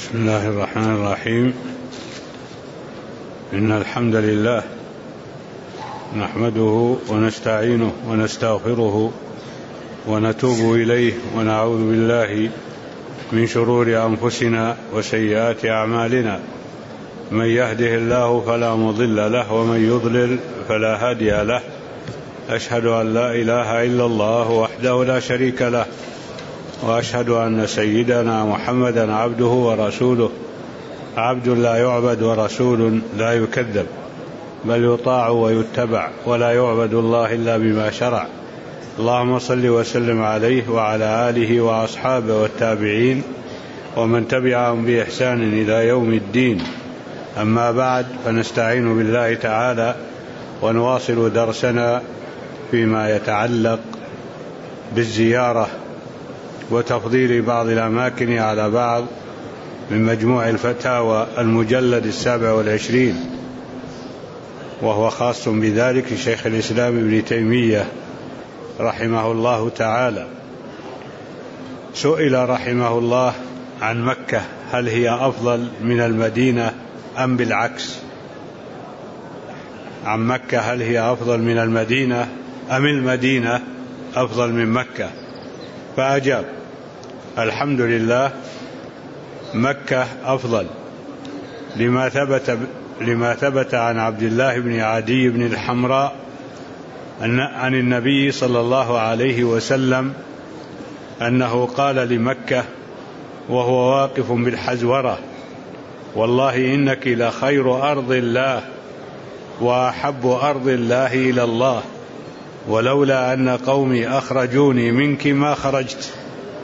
بسم الله الرحمن الرحيم. إن الحمد لله نحمده ونستعينه ونستغفره ونتوب إليه ونعوذ بالله من شرور أنفسنا وسيئات أعمالنا. من يهده الله فلا مضل له ومن يضلل فلا هادي له. أشهد أن لا إله إلا الله وحده لا شريك له، وأشهد أن سيدنا محمدا عبده ورسوله، عبد لا يعبد ورسول لا يكذب، بل يطاع ويتبع، ولا يعبد الله إلا بما شرع. اللهم صل وسلم عليه وعلى آله وأصحابه والتابعين ومن تبعهم بإحسان إلى يوم الدين. أما بعد، فنستعين بالله تعالى ونواصل درسنا فيما يتعلق بالزيارة وتفضيل بعض الأماكن على بعض من مجموع الفتاوى المجلد 27، وهو خاص بذلك شيخ الإسلام ابن تيمية رحمه الله تعالى. سئل رحمه الله عن مكة هل هي أفضل من المدينة أم بالعكس؟ عن مكة هل هي أفضل من المدينة أم المدينة أفضل من مكة؟ فأجاب: الحمد لله، مكة أفضل، لما ثبت عن عبد الله بن عدي بن الحمراء عن النبي صلى الله عليه وسلم أنه قال لمكة وهو واقف بالحزورة: والله إنك لخير أرض الله وأحب أرض الله إلى الله، ولولا أن قومي أخرجوني منك ما خرجت.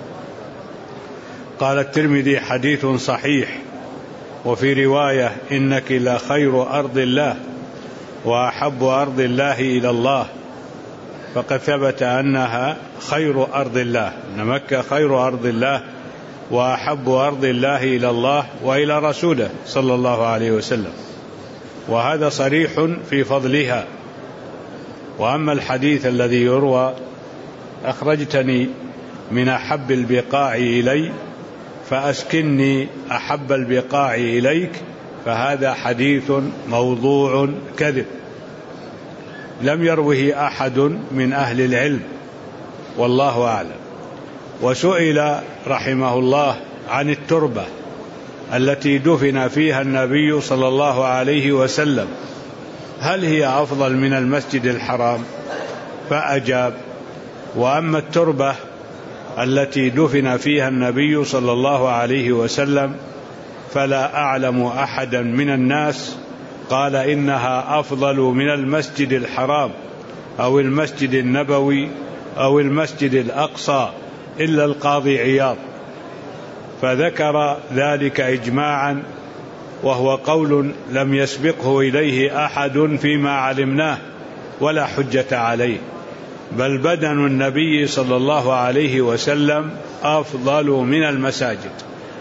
قال الترمذي: حديث صحيح. وفي رواية: إنك لخير أرض الله وأحب أرض الله إلى الله، فقد ثبت أنها خير أرض الله، أن مكة خير أرض الله وأحب أرض الله إلى الله وإلى رسوله صلى الله عليه وسلم، وهذا صريح في فضلها. وأما الحديث الذي يروى: أخرجتني من أحب البقاع إلي فأسكنني أحب البقاع إليك، فهذا حديث موضوع كذب، لم يروه أحد من أهل العلم، والله أعلم. وسئل رحمه الله عن التربة التي دفن فيها النبي صلى الله عليه وسلم هل هي أفضل من المسجد الحرام؟ فأجاب: وأما التربة التي دفن فيها النبي صلى الله عليه وسلم فلا أعلم أحدا من الناس قال إنها أفضل من المسجد الحرام أو المسجد النبوي أو المسجد الأقصى إلا القاضي عياض، فذكر ذلك إجماعا، وهو قول لم يسبقه إليه أحد فيما علمناه ولا حجة عليه، بل بدن النبي صلى الله عليه وسلم أفضل من المساجد.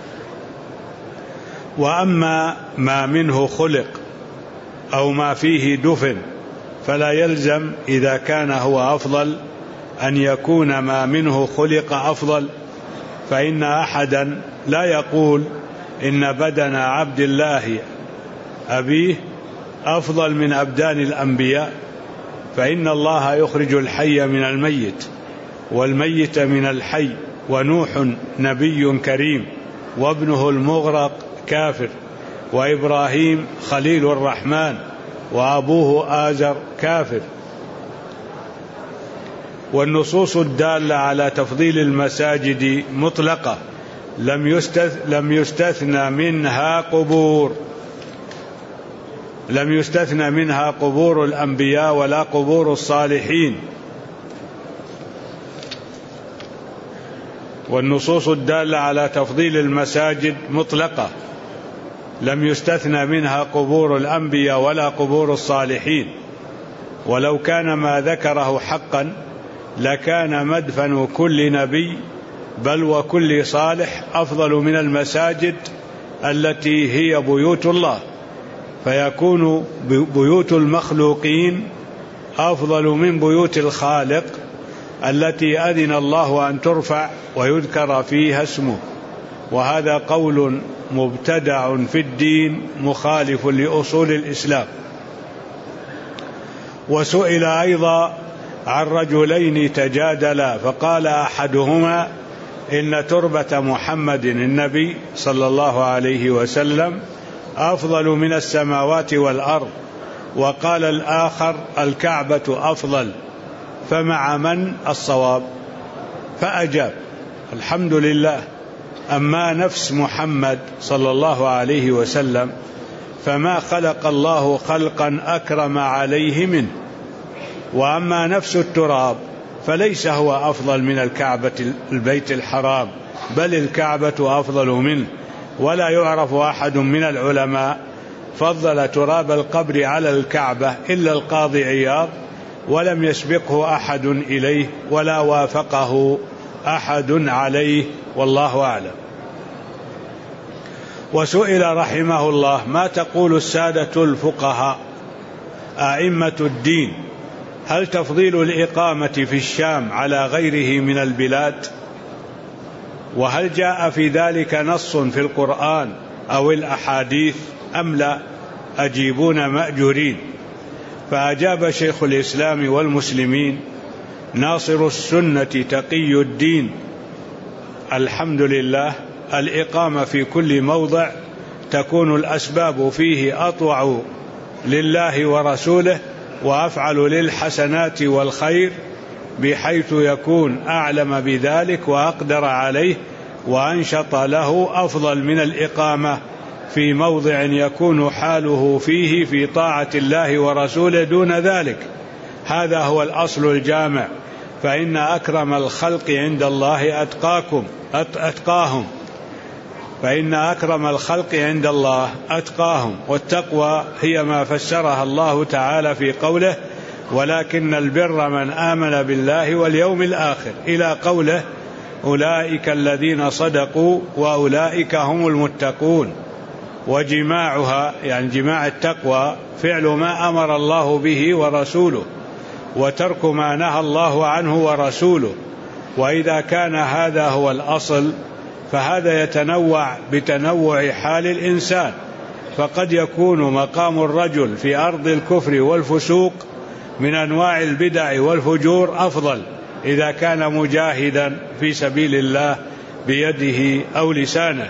وأما ما منه خلق أو ما فيه دفن فلا يلزم إذا كان هو أفضل أن يكون ما منه خلق أفضل، فإن أحدا لا يقول إن بدن عبد الله أبيه أفضل من أبدان الأنبياء، فإن الله يخرج الحي من الميت والميت من الحي، ونوح نبي كريم وابنه المغرق كافر، وإبراهيم خليل الرحمن وأبوه آزر كافر. والنصوص الدالة على تفضيل المساجد مطلقة، لم يستثنى منها قبور الأنبياء ولا قبور الصالحين. والنصوص الدالة على تفضيل المساجد مطلقة، لم يستثنى منها قبور الأنبياء ولا قبور الصالحين. ولو كان ما ذكره حقا لكان مدفن كل نبي بل وكل صالح أفضل من المساجد التي هي بيوت الله، فيكون بيوت المخلوقين أفضل من بيوت الخالق التي أذن الله أن ترفع ويذكر فيها اسمه. وهذا قول مبتدع في الدين مخالف لأصول الإسلام. وسئل أيضا عن رجلين تجادلا، فقال أحدهما إن تربة محمد النبي صلى الله عليه وسلم أفضل من السماوات والأرض، وقال الآخر الكعبة أفضل، فمع من الصواب؟ فأجاب: الحمد لله، أما نفس محمد صلى الله عليه وسلم فما خلق الله خلقا أكرم عليه منه، وأما نفس التراب فليس هو أفضل من الكعبة البيت الحرام، بل الكعبة أفضل منه. ولا يعرف أحد من العلماء فضل تراب القبر على الكعبة إلا القاضي عياض، ولم يسبقه أحد إليه ولا وافقه أحد عليه، والله أعلم. وسئل رحمه الله: ما تقول السادة الفقهاء أئمة الدين، هل تفضيل الإقامة في الشام على غيره من البلاد؟ وهل جاء في ذلك نص في القرآن أو الأحاديث أم لا؟ أجيبون مأجورين. فأجاب شيخ الإسلام والمسلمين ناصر السنة تقي الدين: الحمد لله، الإقامة في كل موضع تكون الأسباب فيه أطوع لله ورسوله وأفعل للحسنات والخير، بحيث يكون أعلم بذلك وأقدر عليه وأنشط له، أفضل من الإقامة في موضع يكون حاله فيه في طاعة الله ورسوله دون ذلك. هذا هو الأصل الجامع، فإن أكرم الخلق عند الله أتقاهم، فإن أكرم الخلق عند الله أتقاهم، والتقوى هي ما فسرها الله تعالى في قوله: ولكن البر من آمن بالله واليوم الآخر، إلى قوله: أولئك الذين صدقوا وأولئك هم المتقون. وجماعها يعني جماع التقوى فعل ما أمر الله به ورسوله، وترك ما نهى الله عنه ورسوله. وإذا كان هذا هو الأصل فهذا يتنوع بتنوع حال الإنسان، فقد يكون مقام الرجل في أرض الكفر والفسوق من أنواع البدع والفجور أفضل إذا كان مجاهدا في سبيل الله بيده أو لسانه،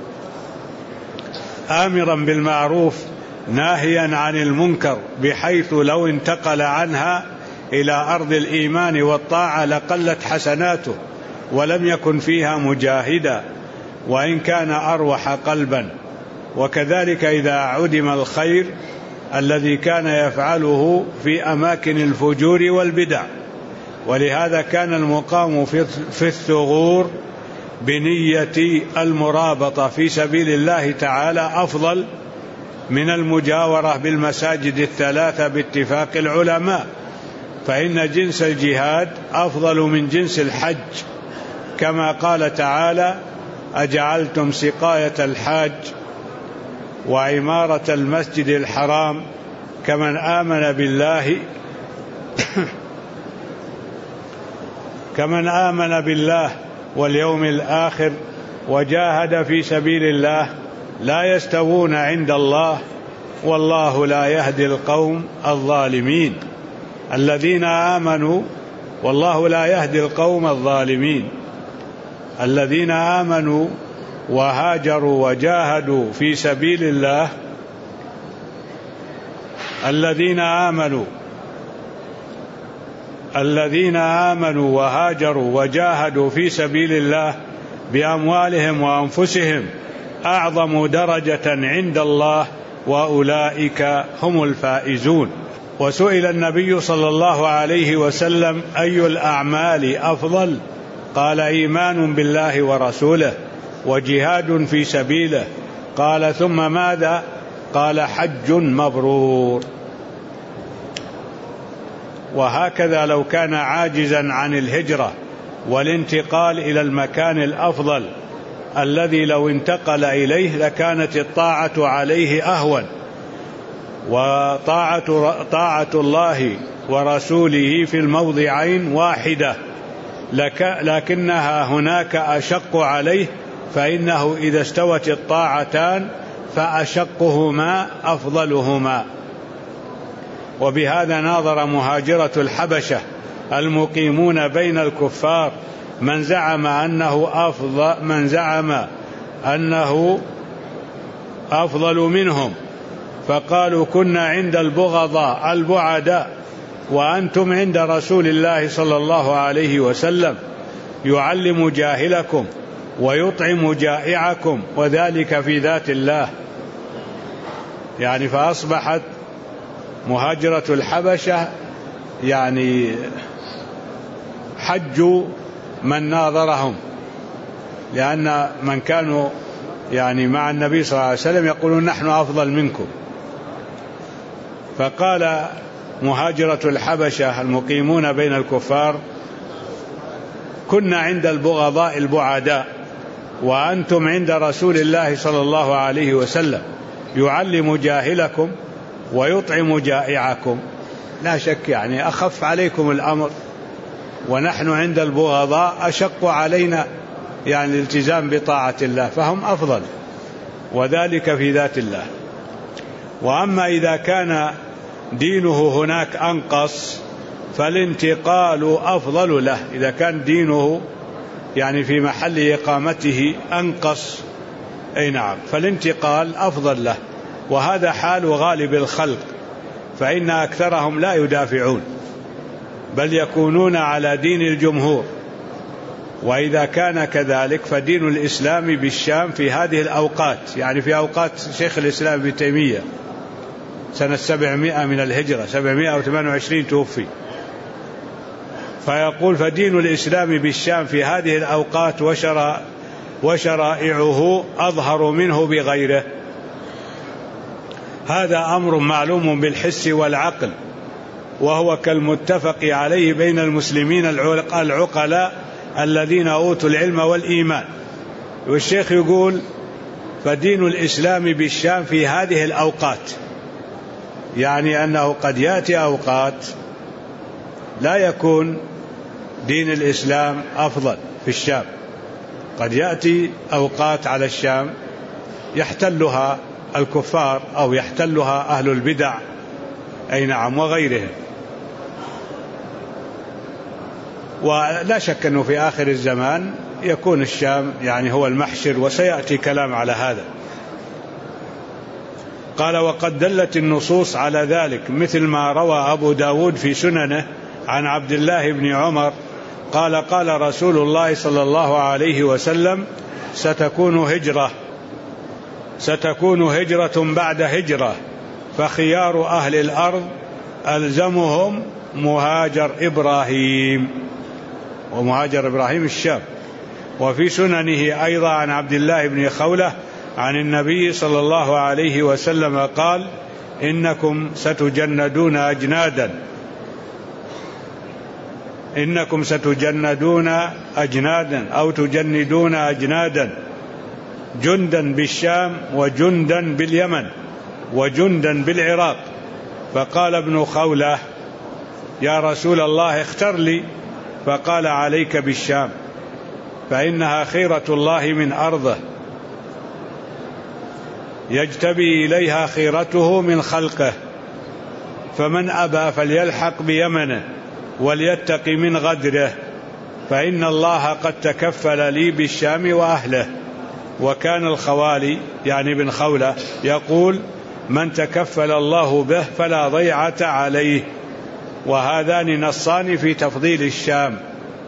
آمرا بالمعروف ناهيا عن المنكر، بحيث لو انتقل عنها إلى أرض الإيمان والطاعة لقلت حسناته ولم يكن فيها مجاهدا، وإن كان أروح قلبا. وكذلك إذا عدم الخير الذي كان يفعله في أماكن الفجور والبدع. ولهذا كان المقام في الثغور بنية المرابطة في سبيل الله تعالى أفضل من المجاورة بالمساجد الثلاثة باتفاق العلماء، فإن جنس الجهاد أفضل من جنس الحج، كما قال تعالى: أجعلتم سقاية الحاج وعمارة المسجد الحرام كمن آمن بالله واليوم الآخر وجاهد في سبيل الله لا يستوون عند الله والله لا يهدي القوم الظالمين. الذين آمنوا والله لا يهدي القوم الظالمين. الذين آمنوا وهاجروا وجاهدوا في سبيل الله، الذين آمنوا وهاجروا وجاهدوا في سبيل الله بأموالهم وأنفسهم أعظم درجة عند الله وأولئك هم الفائزون. وسئل النبي صلى الله عليه وسلم: أي الأعمال أفضل؟ قال: إيمان بالله ورسوله وجهاد في سبيله. قال: ثم ماذا؟ قال: حج مبرور. وهكذا لو كان عاجزا عن الهجرة والانتقال إلى المكان الأفضل الذي لو انتقل إليه لكانت الطاعة عليه أهون، وطاعة الله ورسوله في الموضعين واحدة، لكنها هناك أشق عليه فإنه إذا استوت الطاعتان فأشقهما أفضلهما. وبهذا ناظر مهاجرة الحبشة المقيمون بين الكفار من زعم أنه أفضل منهم، فقالوا كنا عند البغضاء البعداء وأنتم عند رسول الله صلى الله عليه وسلم، يعلم جاهلكم ويطعم جائعكم وذلك في ذات الله. يعني فأصبحت مهاجرة الحبشة يعني حجوا من ناظرهم، لأن من كانوا يعني مع النبي صلى الله عليه وسلم يقولون نحن أفضل منكم. فقال مهاجرة الحبشة المقيمون بين الكفار كنا عند البغضاء البعداء وأنتم عند رسول الله صلى الله عليه وسلم، يعلم جاهلكم ويطعم جائعكم. لا شك يعني أخف عليكم الأمر، ونحن عند البغضاء أشق علينا يعني الالتزام بطاعة الله، فهم أفضل، وذلك في ذات الله. وأما إذا كان دينه هناك أنقص فالانتقال أفضل له. إذا كان دينه يعني في محل إقامته أنقص، أي نعم، فالانتقال أفضل له. وهذا حال غالب الخلق، فإن أكثرهم لا يدافعون بل يكونون على دين الجمهور. وإذا كان كذلك فدين الإسلام بالشام في هذه الأوقات، يعني في أوقات شيخ الإسلام ابن تيمية سنة 700 من الهجرة، 728 توفي، فيقول فدين الإسلام بالشام في هذه الأوقات وشرائعه أظهر منه بغيره. هذا أمر معلوم بالحس والعقل، وهو كالمتفق عليه بين المسلمين العقلاء الذين أوتوا العلم والإيمان. والشيخ يقول فدين الإسلام بالشام في هذه الأوقات، يعني أنه قد يأتي أوقات لا يكون دين الإسلام أفضل في الشام، قد يأتي أوقات على الشام يحتلها الكفار أو يحتلها أهل البدع، أي نعم، وغيرهم. ولا شك أنه في آخر الزمان يكون الشام يعني هو المحشر، وسيأتي كلام على هذا. قال وقد دلت النصوص على ذلك، مثل ما روى أبو داود في سننه عن عبد الله بن عمر قال قال رسول الله صلى الله عليه وسلم ستكون هجرة بعد هجرة، فخيار أهل الأرض ألزمهم مهاجر إبراهيم، ومهاجر إبراهيم الشام. وفي سننه أيضا عن عبد الله بن خولة عن النبي صلى الله عليه وسلم قال إنكم ستجندون أجنادا أو تجندون أجنادا، جندا بالشام وجندا باليمن وجندا بالعراق. فقال ابن خولة يا رسول الله اختر لي، فقال عليك بالشام فإنها خيرة الله من أرضه، يجتبي إليها خيرته من خلقه، فمن أبى فليلحق بيمنه وليتقي من غدره، فإن الله قد تكفل لي بالشام وأهله. وكان الخوالي يعني بن خولة يقول من تكفل الله به فلا ضيعة عليه. وهذان نصان في تفضيل الشام.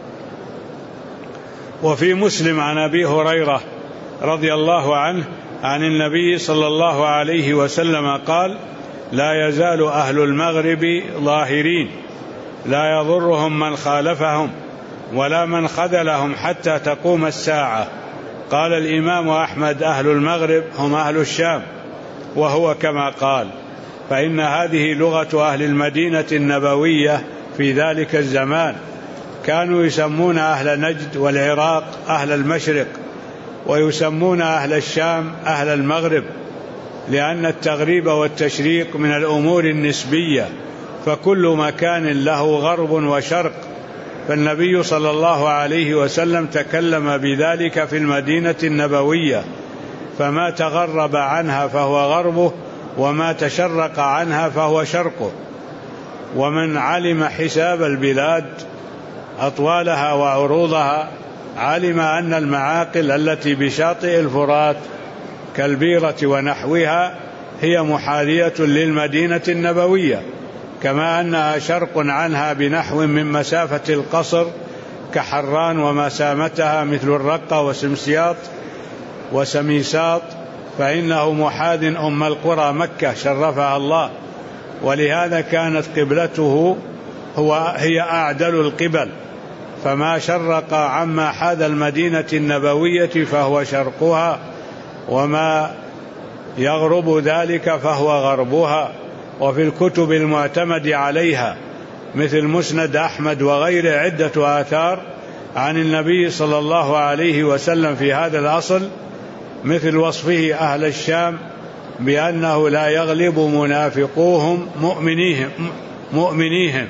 وفي مسلم عن أبي هريرة رضي الله عنه عن النبي صلى الله عليه وسلم قال لا يزال أهل المغرب ظاهرين، لا يضرهم من خالفهم ولا من خذلهم حتى تقوم الساعة. قال الإمام أحمد أهل المغرب هم أهل الشام، وهو كما قال، فإن هذه لغة أهل المدينة النبوية في ذلك الزمان، كانوا يسمون أهل نجد والعراق أهل المشرق، ويسمون أهل الشام أهل المغرب، لأن التغريب والتشريق من الأمور النسبية، فكل مكان له غرب وشرق، فالنبي صلى الله عليه وسلم تكلم بذلك في المدينة النبوية، فما تغرب عنها فهو غربه، وما تشرق عنها فهو شرقه. ومن علم حساب البلاد أطوالها وعروضها علم أن المعاقل التي بشاطئ الفرات كالبيرة ونحوها هي محاذية للمدينة النبوية، كما أنها شرق عنها بنحو من مسافة القصر كحران ومسامتها مثل الرقة وسمسياط وسميساط، فإنه محاذ أم القرى مكة شرفها الله، ولهذا كانت قبلته هي أعدل القبل، فما شرق عما حاذ المدينة النبوية فهو شرقها، وما يغرب ذلك فهو غربها. وفي الكتب المعتمد عليها مثل مسند أحمد وغيره عدة آثار عن النبي صلى الله عليه وسلم في هذا الأصل، مثل وصفه أهل الشام بأنه لا يغلب منافقوهم مؤمنيهم،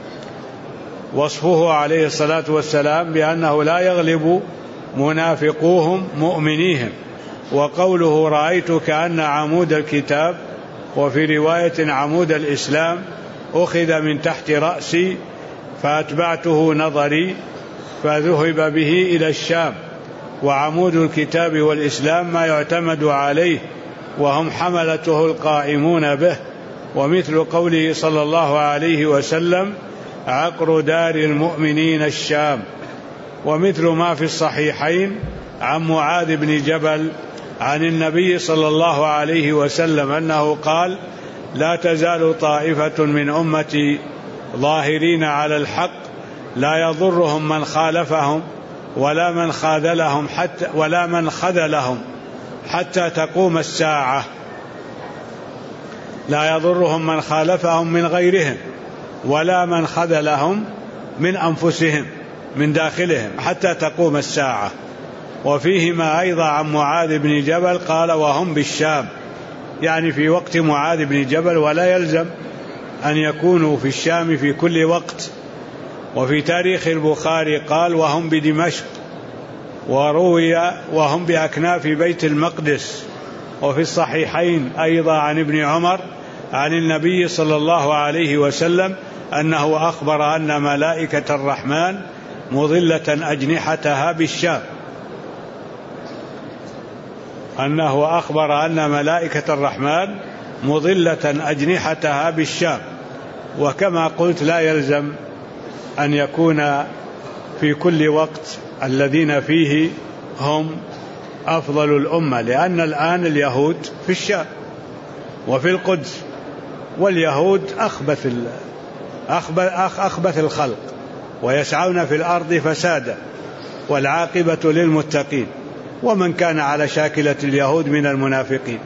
وصفه عليه الصلاة والسلام بأنه لا يغلب منافقوهم مؤمنيهم. وقوله رأيت كأن عمود الكتاب، وفي رواية عمود الإسلام، أخذ من تحت رأسي فأتبعته نظري فذهب به إلى الشام. وعمود الكتاب والإسلام ما يعتمد عليه، وهم حملته القائمون به. ومثل قوله صلى الله عليه وسلم عقر دار المؤمنين الشام. ومثل ما في الصحيحين عن معاذ بن جبل عن النبي صلى الله عليه وسلم أنه قال لا تزال طائفة من أمتي ظاهرين على الحق لا يضرهم من خالفهم ولا من خذلهم حتى تقوم الساعة. لا يضرهم من خالفهم من غيرهم ولا من خذلهم من أنفسهم من داخلهم حتى تقوم الساعة. وفيهما أيضا عن معاذ بن جبل قال وهم بالشام، يعني في وقت معاذ بن جبل، ولا يلزم أن يكونوا في الشام في كل وقت. وفي تاريخ البخاري قال وهم بدمشق، وروي وهم بأكناف بيت المقدس. وفي الصحيحين أيضا عن ابن عمر عن النبي صلى الله عليه وسلم أنه أخبر أن ملائكة الرحمن مظلة أجنحتها بالشام، أنه أخبر أن ملائكة الرحمن مظلة أجنحتها بالشام. وكما قلت لا يلزم أن يكون في كل وقت الذين فيه هم أفضل الأمة، لأن الآن اليهود في الشام وفي القدس، واليهود أخبث الخلق ويسعون في الأرض فسادا، والعاقبة للمتقين، ومن كان على شاكلة اليهود من المنافقين.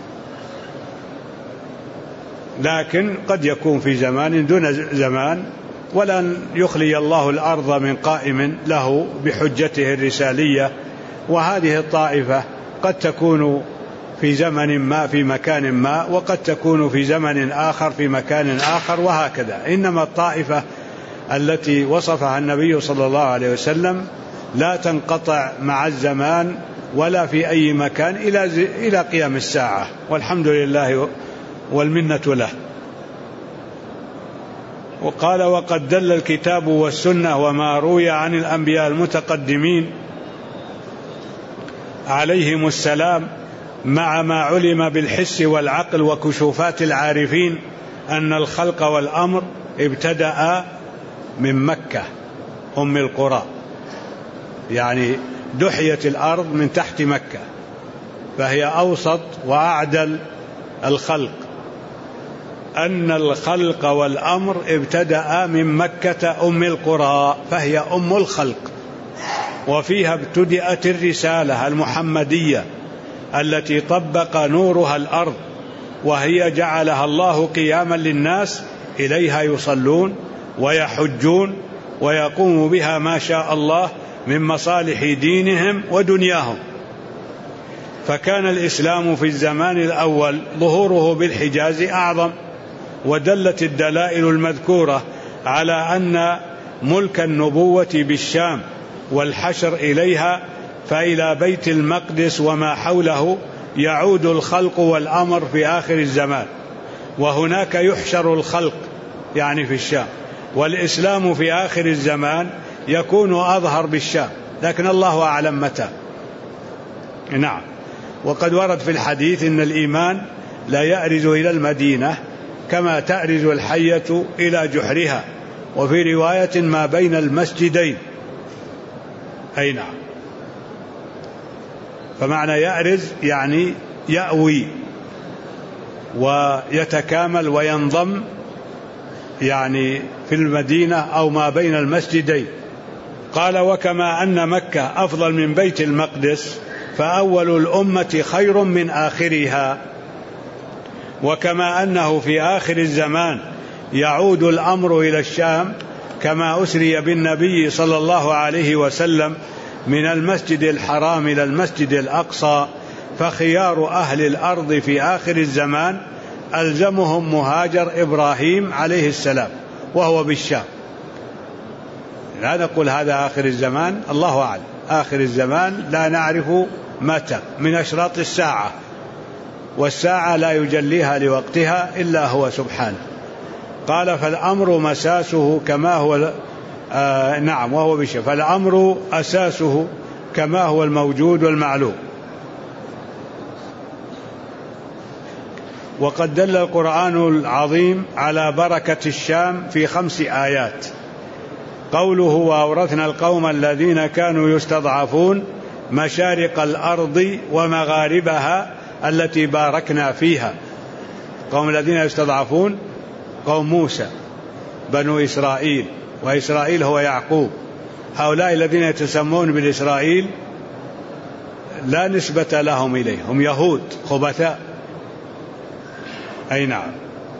لكن قد يكون في زمان دون زمان، ولن يخلي الله الأرض من قائم له بحجته الرسالية. وهذه الطائفة قد تكون في زمن ما في مكان ما، وقد تكون في زمن آخر في مكان آخر، وهكذا. إنما الطائفة التي وصفها النبي صلى الله عليه وسلم لا تنقطع مع الزمان ولا في أي مكان إلى قيام الساعة، والحمد لله والمنة له. وقال وقد دل الكتاب والسنة وما روي عن الأنبياء المتقدمين عليهم السلام مع ما علم بالحس والعقل وكشوفات العارفين أن الخلق والأمر ابتدأ من مكة أم القرى، يعني دحيت الأرض من تحت مكة، فهي أوسط وأعدل الخلق. أن الخلق والأمر ابتدأ من مكة أم القرى، فهي أم الخلق، وفيها ابتدأت الرسالة المحمدية التي طبق نورها الأرض، وهي جعلها الله قياما للناس إليها يصلون ويحجون ويقوم بها ما شاء الله من مصالح دينهم ودنياهم. فكان الإسلام في الزمان الأول ظهوره بالحجاز أعظم، ودلت الدلائل المذكورة على أن ملك النبوة بالشام والحشر إليها، فإلى بيت المقدس وما حوله يعود الخلق والأمر في آخر الزمان، وهناك يحشر الخلق يعني في الشام، والإسلام في آخر الزمان يكون أظهر بالشام، لكن الله أعلم متى. نعم. وقد ورد في الحديث إن الإيمان لا يأرز إلى المدينة كما تأرز الحية إلى جحرها، وفي رواية ما بين المسجدين. أي نعم. فمعنى يأرز يعني يأوي ويتكامل وينضم، يعني في المدينة أو ما بين المسجدين. قال: وكما أن مكة أفضل من بيت المقدس فأول الأمة خير من آخرها، وكما أنه في آخر الزمان يعود الأمر إلى الشام كما أسري بالنبي صلى الله عليه وسلم من المسجد الحرام إلى المسجد الأقصى، فخيار أهل الأرض في آخر الزمان ألزمهم مهاجر إبراهيم عليه السلام وهو بالشام. لا نقول هذا آخر الزمان، الله أعلم. آخر الزمان لا نعرف متى، من أشراط الساعة، والساعة لا يجليها لوقتها إلا هو سبحانه. قال: فالأمر مساسه كما هو نعم وهو بالشام، فالأمر أساسه كما هو الموجود والمعلوم. وقد دل القرآن العظيم على بركة الشام في 5 آيات. قوله: وأورثنا القوم الذين كانوا يستضعفون مشارق الأرض ومغاربها التي باركنا فيها. قوم الذين يستضعفون قوم موسى بنو إسرائيل، وإسرائيل هو يعقوب. هؤلاء الذين يتسمون بالإسرائيل لا نسبة لهم إليه، هم يهود خبثاء. أي نعم.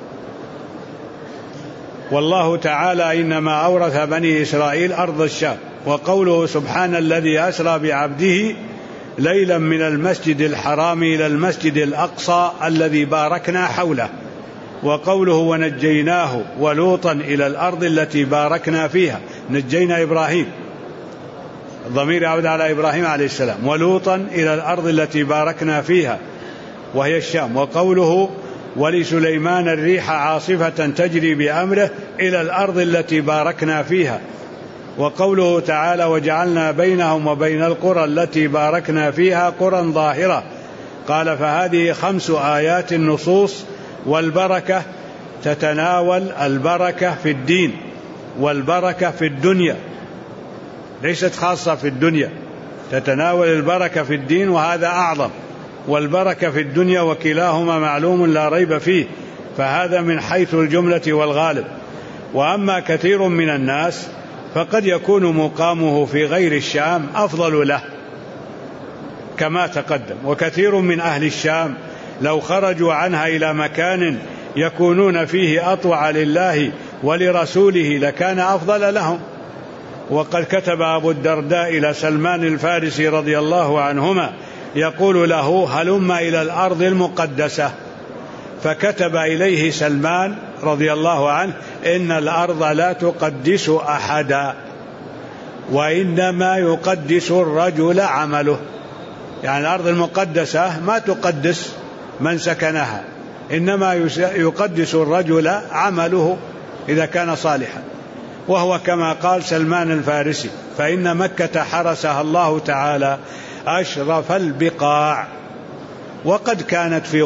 والله تعالى إنما أورث بني إسرائيل أرض الشام. وقوله: سبحان الذي أسرى بعبده ليلا من المسجد الحرام إلى المسجد الأقصى الذي باركنا حوله. وقوله: ونجيناه ولوطا إلى الأرض التي باركنا فيها. نجينا إبراهيم، الضمير يعود على إبراهيم عليه السلام، ولوطا إلى الأرض التي باركنا فيها وهي الشام. وقوله: ولسليمان الريح عاصفة تجري بأمره إلى الأرض التي باركنا فيها. وقوله تعالى: وجعلنا بينهم وبين القرى التي باركنا فيها قرى ظاهرة. قال: فهذه 5 آيات النصوص. والبركة تتناول البركة في الدين والبركة في الدنيا، ليست خاصة في الدنيا، تتناول البركة في الدين وهذا أعظم، والبركة في الدنيا، وكلاهما معلوم لا ريب فيه، فهذا من حيث الجملة والغالب. وأما كثير من الناس فقد يكون مقامه في غير الشام أفضل له كما تقدم. وكثير من أهل الشام لو خرجوا عنها إلى مكان يكونون فيه أطوع لله ولرسوله لكان أفضل لهم. وقد كتب أبو الدرداء إلى سلمان الفارسي رضي الله عنهما يقول له: هلم إلى الأرض المقدسة. فكتب إليه سلمان رضي الله عنه: إن الأرض لا تقدس أحدا، وإنما يقدس الرجل عمله. يعني الأرض المقدسة ما تقدس من سكنها، إنما يقدس الرجل عمله إذا كان صالحا. وهو كما قال سلمان الفارسي: فإن مكة حرسها الله تعالى أشرف البقاع. وقد كانت في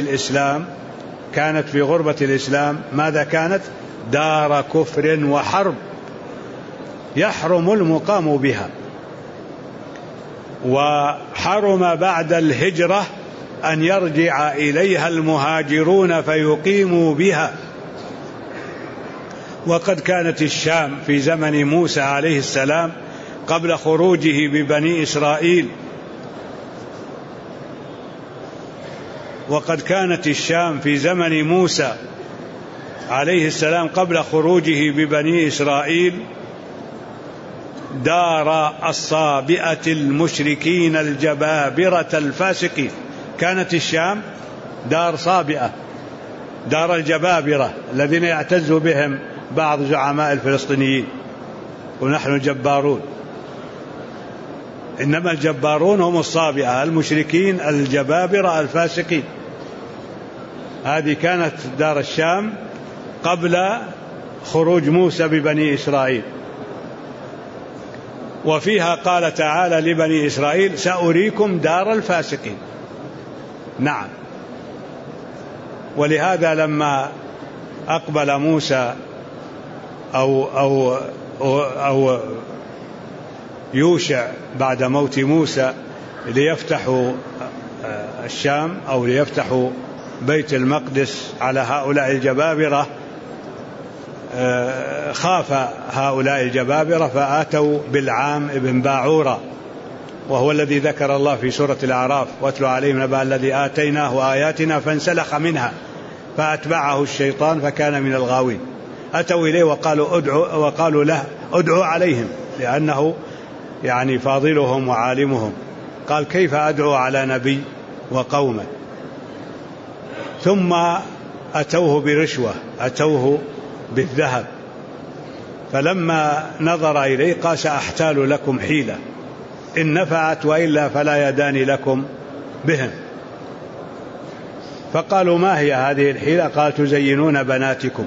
غربة الإسلام ماذا كانت؟ دار كفر وحرب يحرم المقام بها. وحرم بعد الهجرة أن يرجع إليها المهاجرون فيقيموا بها. وقد كانت الشام في زمن موسى عليه السلام قبل خروجه ببني إسرائيل، وقد كانت الشام في زمن موسى عليه السلام قبل خروجه ببني إسرائيل دار الصابئة المشركين الجبابرة الفاسقين. كانت الشام دار صابئة، دار الجبابرة الذين يعتز بهم بعض زعماء الفلسطينيين. ونحن جبارون. إنما الجبارون هم الصابئة المشركين الجبابرة الفاسقين. هذه كانت دار الشام قبل خروج موسى ببني إسرائيل. وفيها قال تعالى لبني إسرائيل سأريكم دار الفاسقين. نعم. ولهذا لما أقبل موسى أو يوشع بعد موت موسى ليفتحوا الشام أو ليفتحوا بيت المقدس على هؤلاء الجبابرة، خاف هؤلاء الجبابرة فآتوا بالعام ابن باعورة، وهو الذي ذكر الله في سورة الأعراف واتلو عليهم نبأ الذي آتيناه آياتنا فانسلخ منها فأتبعه الشيطان فكان من الغاوين. أتوا إليه وقالوا له ادعوا عليهم لأنه يعني فاضلهم وعالمهم. قال كيف أدعو على نبي وقومه؟ ثم أتوه برشوة، أتوه بالذهب، فلما نظر إليه قال سأحتال لكم حيلة إن نفعت وإلا فلا يدان لكم بهم. فقالوا ما هي هذه الحيلة؟ قال تزينون بناتكم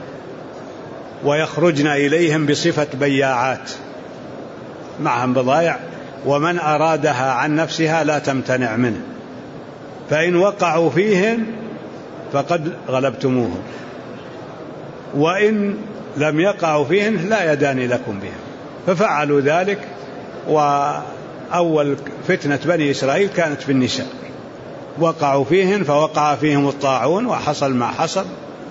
ويخرجن إليهم بصفة بياعات معهم بضائع، ومن أرادها عن نفسها لا تمتنع منه، فإن وقعوا فيهم فقد غلبتموهم، وإن لم يقعوا فيهم لا يدان لكم بهم. ففعلوا ذلك. وأول فتنة بني إسرائيل كانت في النساء، وقعوا فيهم فوقع فيهم الطاعون وحصل ما حصل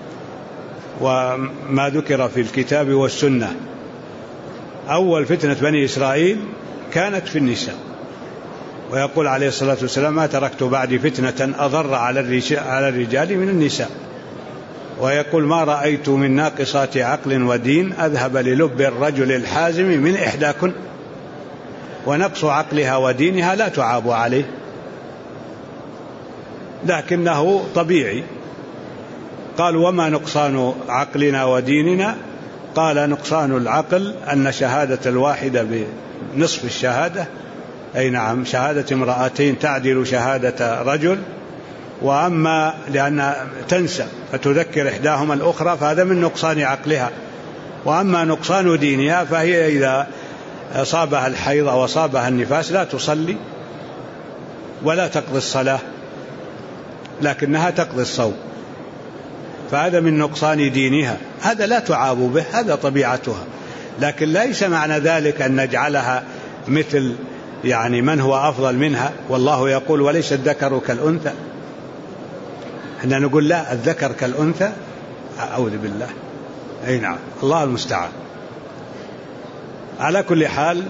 وما ذكر في الكتاب والسنة. أول فتنة بني إسرائيل كانت في النساء، ويقول عليه الصلاة والسلام ما تركت بعدي فتنة أضر على الرجال من النساء. ويقول ما رأيت من ناقصات عقل ودين أذهب للب الرجل الحازم من إحداكن، ونقص عقلها ودينها لا تعاب عليه، لكنه طبيعي. قال وما نقصان عقلنا وديننا؟ قال نقصان العقل أن شهادة الواحدة بنصف الشهادة، أي نعم شهادة امرأتين تعدل شهادة رجل، وأما لأن تنسى فتذكر إحداهما الأخرى فهذا من نقصان عقلها. وأما نقصان دينها فهي إذا أصابها الحيض أو أصابها النفاس لا تصلي ولا تقضي الصلاة، لكنها تقضي الصوم، فهذا من نقصان دينها، هذا لا تعاب به، هذا طبيعتها. لكن ليس معنى ذلك أن نجعلها مثل يعني من هو أفضل منها، والله يقول وليس الذكر كالأنثى. احنا نقول لا الذكر كالأنثى، أعوذ بالله. أي نعم، الله المستعان. على كل حال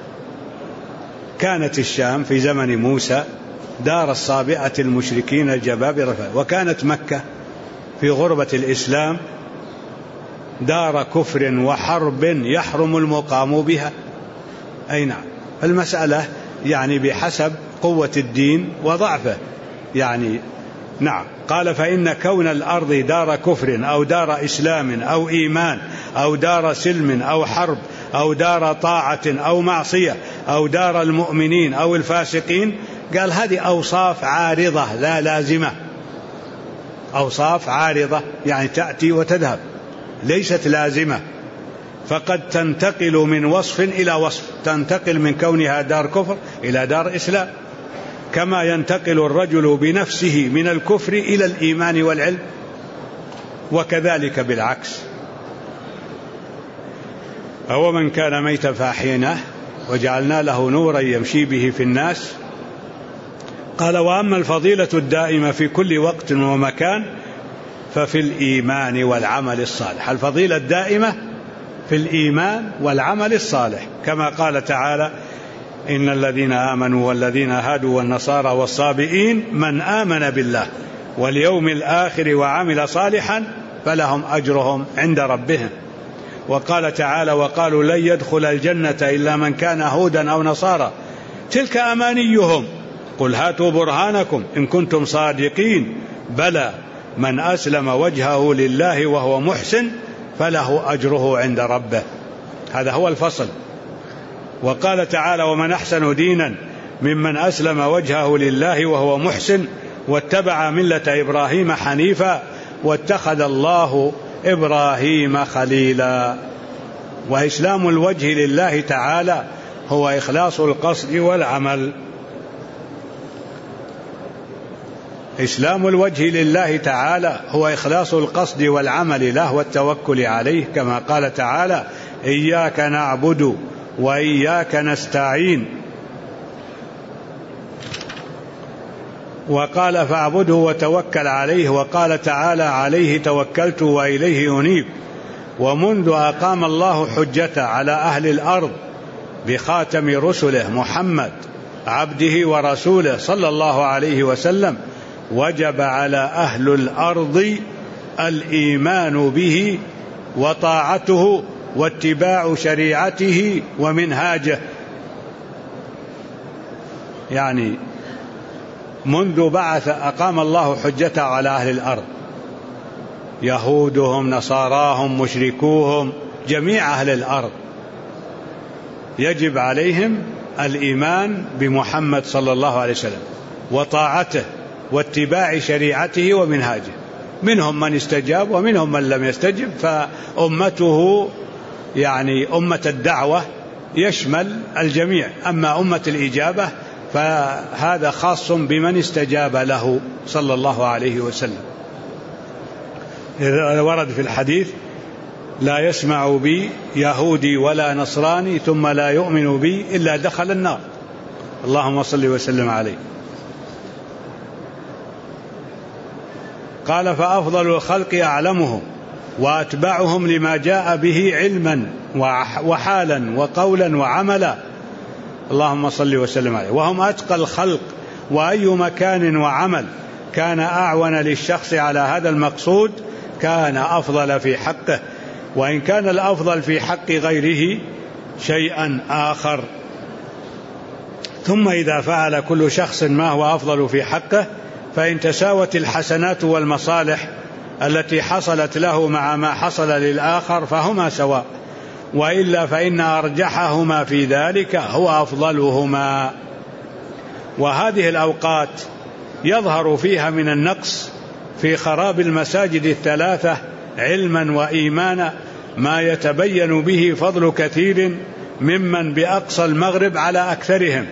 كانت الشام في زمن موسى دار الصابئة المشركين الجبابرة، وكانت مكة في غربة الإسلام دار كفر وحرب يحرم المقام بها. أي نعم، المسألة يعني بحسب قوة الدين وضعفه يعني. نعم. قال فإن كون الأرض دار كفر أو دار إسلام أو إيمان أو دار سلم أو حرب أو دار طاعة أو معصية أو دار المؤمنين أو الفاسقين، قال هذه أوصاف عارضة لا لازمة، أوصاف عارضة يعني تأتي وتذهب ليست لازمة، فقد تنتقل من وصف إلى وصف، تنتقل من كونها دار كفر إلى دار إسلام، كما ينتقل الرجل بنفسه من الكفر إلى الإيمان والعلم، وكذلك بالعكس. أو من كان ميتا فأحييناه وجعلنا له نورا يمشي به في الناس. قال وأما الفضيلة الدائمة في كل وقت ومكان ففي الإيمان والعمل الصالح. الفضيلة الدائمة في الإيمان والعمل الصالح، كما قال تعالى إن الذين آمنوا والذين هادوا والنصارى والصابئين من آمن بالله واليوم الآخر وعمل صالحا فلهم أجرهم عند ربهم. وقال تعالى وقالوا لن يدخل الجنة إلا من كان هودا أو نصارى تلك أمانيهم قل هاتوا برهانكم إن كنتم صادقين بلى من أسلم وجهه لله وهو محسن فله أجره عند ربه. هذا هو الفصل. وقال تعالى: ومن أحسن دينا ممن أسلم وجهه لله وهو محسن واتبع ملة إبراهيم حنيفا واتخذ الله إبراهيم خليلا. وإسلام الوجه لله تعالى هو إخلاص القصد والعمل. إسلام الوجه لله تعالى هو إخلاص القصد والعمل له والتوكل عليه، كما قال تعالى: إياك نعبد وإياك نستعين. وقال: فاعبده وتوكل عليه. وقال تعالى: عليه توكلت وإليه أنيب. ومنذ أقام الله حجة على أهل الأرض بخاتم رسله محمد عبده ورسوله صلى الله عليه وسلم، وجب على أهل الأرض الإيمان به وطاعته واتباع شريعته ومنهاجه. يعني منذ بعث أقام الله حجة على أهل الأرض، يهودهم نصاراهم مشركوهم جميع أهل الأرض، يجب عليهم الإيمان بمحمد صلى الله عليه وسلم وطاعته واتباع شريعته ومنهاجه. منهم من استجاب ومنهم من لم يستجب، فأمته يعني أمة الدعوة يشمل الجميع، أما أمة الإجابة فهذا خاص بمن استجاب له صلى الله عليه وسلم. ورد في الحديث: لا يسمع بي يهودي ولا نصراني ثم لا يؤمن بي إلا دخل النار. اللهم صل وسلم عليه. قال: فأفضل الخلق أعلمهم وأتبعهم لما جاء به علما وحالا وقولا وعملا. اللهم صل وسلم عليه. وهم أتقى الخلق، وأي مكان وعمل كان أعون للشخص على هذا المقصود كان أفضل في حقه، وإن كان الأفضل في حق غيره شيئا آخر. ثم إذا فعل كل شخص ما هو أفضل في حقه، فإن تساوت الحسنات والمصالح التي حصلت له مع ما حصل للآخر فهما سواء، وإلا فإن أرجحهما في ذلك هو أفضلهما. وهذه الأوقات يظهر فيها من النقص في خراب المساجد الثلاثة علما وإيمانا ما يتبين به فضل كثير ممن بأقصى المغرب على أكثرهم.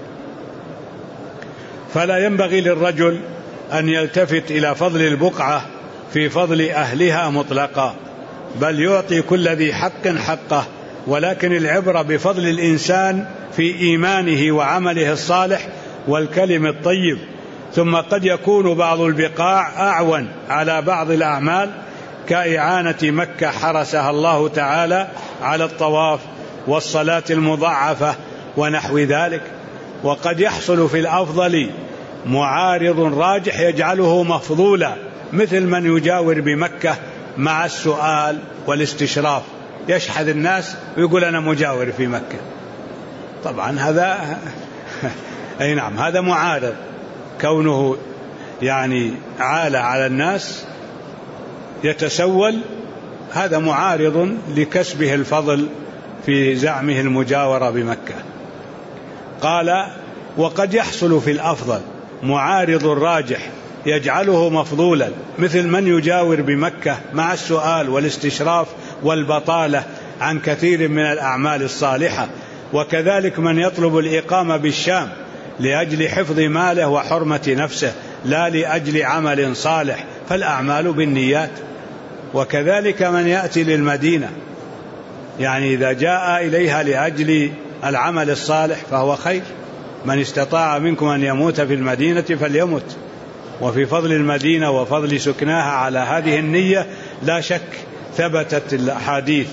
فلا ينبغي للرجل أن يلتفت إلى فضل البقعة في فضل أهلها مطلقا، بل يعطي كل ذي حق حقه، ولكن العبرة بفضل الإنسان في إيمانه وعمله الصالح والكلم الطيب. ثم قد يكون بعض البقاع أعون على بعض الأعمال، كإعانة مكة حرسها الله تعالى على الطواف والصلاة المضاعفة ونحو ذلك. وقد يحصل في الأفضل معارض راجح يجعله مفضولا، مثل من يجاور بمكة مع السؤال والاستشراف، يشحذ الناس ويقول أنا مجاور في مكة. طبعا هذا أي نعم، هذا معارض، كونه يعني عالة على الناس يتسول، هذا معارض لكسبه الفضل في زعمه المجاورة بمكة. قال: وقد يحصل في الأفضل معارض راجح يجعله مفضولا، مثل من يجاور بمكة مع السؤال والاستشراف والبطالة عن كثير من الأعمال الصالحة. وكذلك من يطلب الإقامة بالشام لأجل حفظ ماله وحرمة نفسه لا لأجل عمل صالح، فالأعمال بالنيات. وكذلك من يأتي للمدينة، يعني إذا جاء إليها لأجل العمل الصالح فهو خير. من استطاع منكم أن يموت في المدينة فليمت. وفي فضل المدينة وفضل سكناها على هذه النية لا شك ثبتت الأحاديث.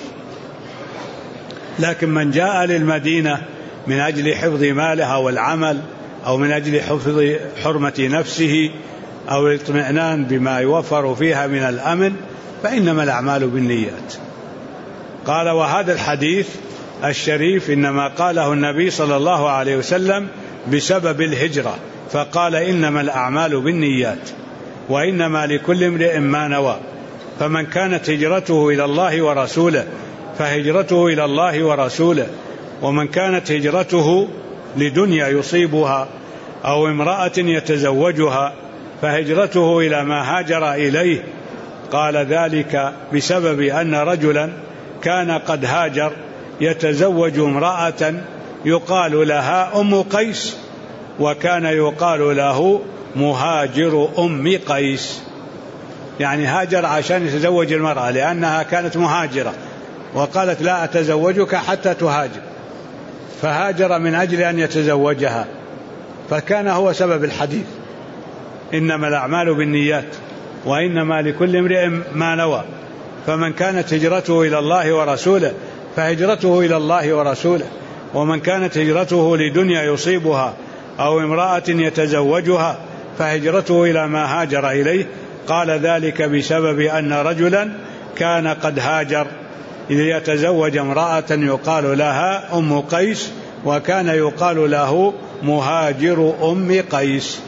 لكن من جاء للمدينة من أجل حفظ مالها والعمل، أو من أجل حفظ حرمة نفسه، أو الاطمئنان بما يوفر فيها من الأمن، فإنما الأعمال بالنيات. قال: وهذا الحديث الشريف إنما قاله النبي صلى الله عليه وسلم بسبب الهجرة، فقال: إنما الأعمال بالنيات وإنما لكل امرئ ما نوى. فمن كانت هجرته إلى الله ورسوله فهجرته إلى الله ورسوله. ومن كانت هجرته لدنيا يصيبها أو امرأة يتزوجها فهجرته إلى ما هاجر إليه. قال ذلك بسبب أن رجلا كان قد هاجر يتزوج امرأة يقال لها أم قيس، وكان يقال له مهاجر أم قيس، يعني هاجر عشان يتزوج المرأة لأنها كانت مهاجرة وقالت لا أتزوجك حتى تهاجر، فهاجر من أجل أن يتزوجها، فكان هو سبب الحديث إنما الأعمال بالنيات وإنما لكل امرئ ما نوى. فمن كانت هجرته إلى الله ورسوله فهجرته إلى الله ورسوله، ومن كانت هجرته لدنيا يصيبها أو امرأة يتزوجها فهجرته إلى ما هاجر إليه. قال ذلك بسبب أن رجلا كان قد هاجر ليتزوج امرأة يقال لها أم قيس، وكان يقال له مهاجر أم قيس.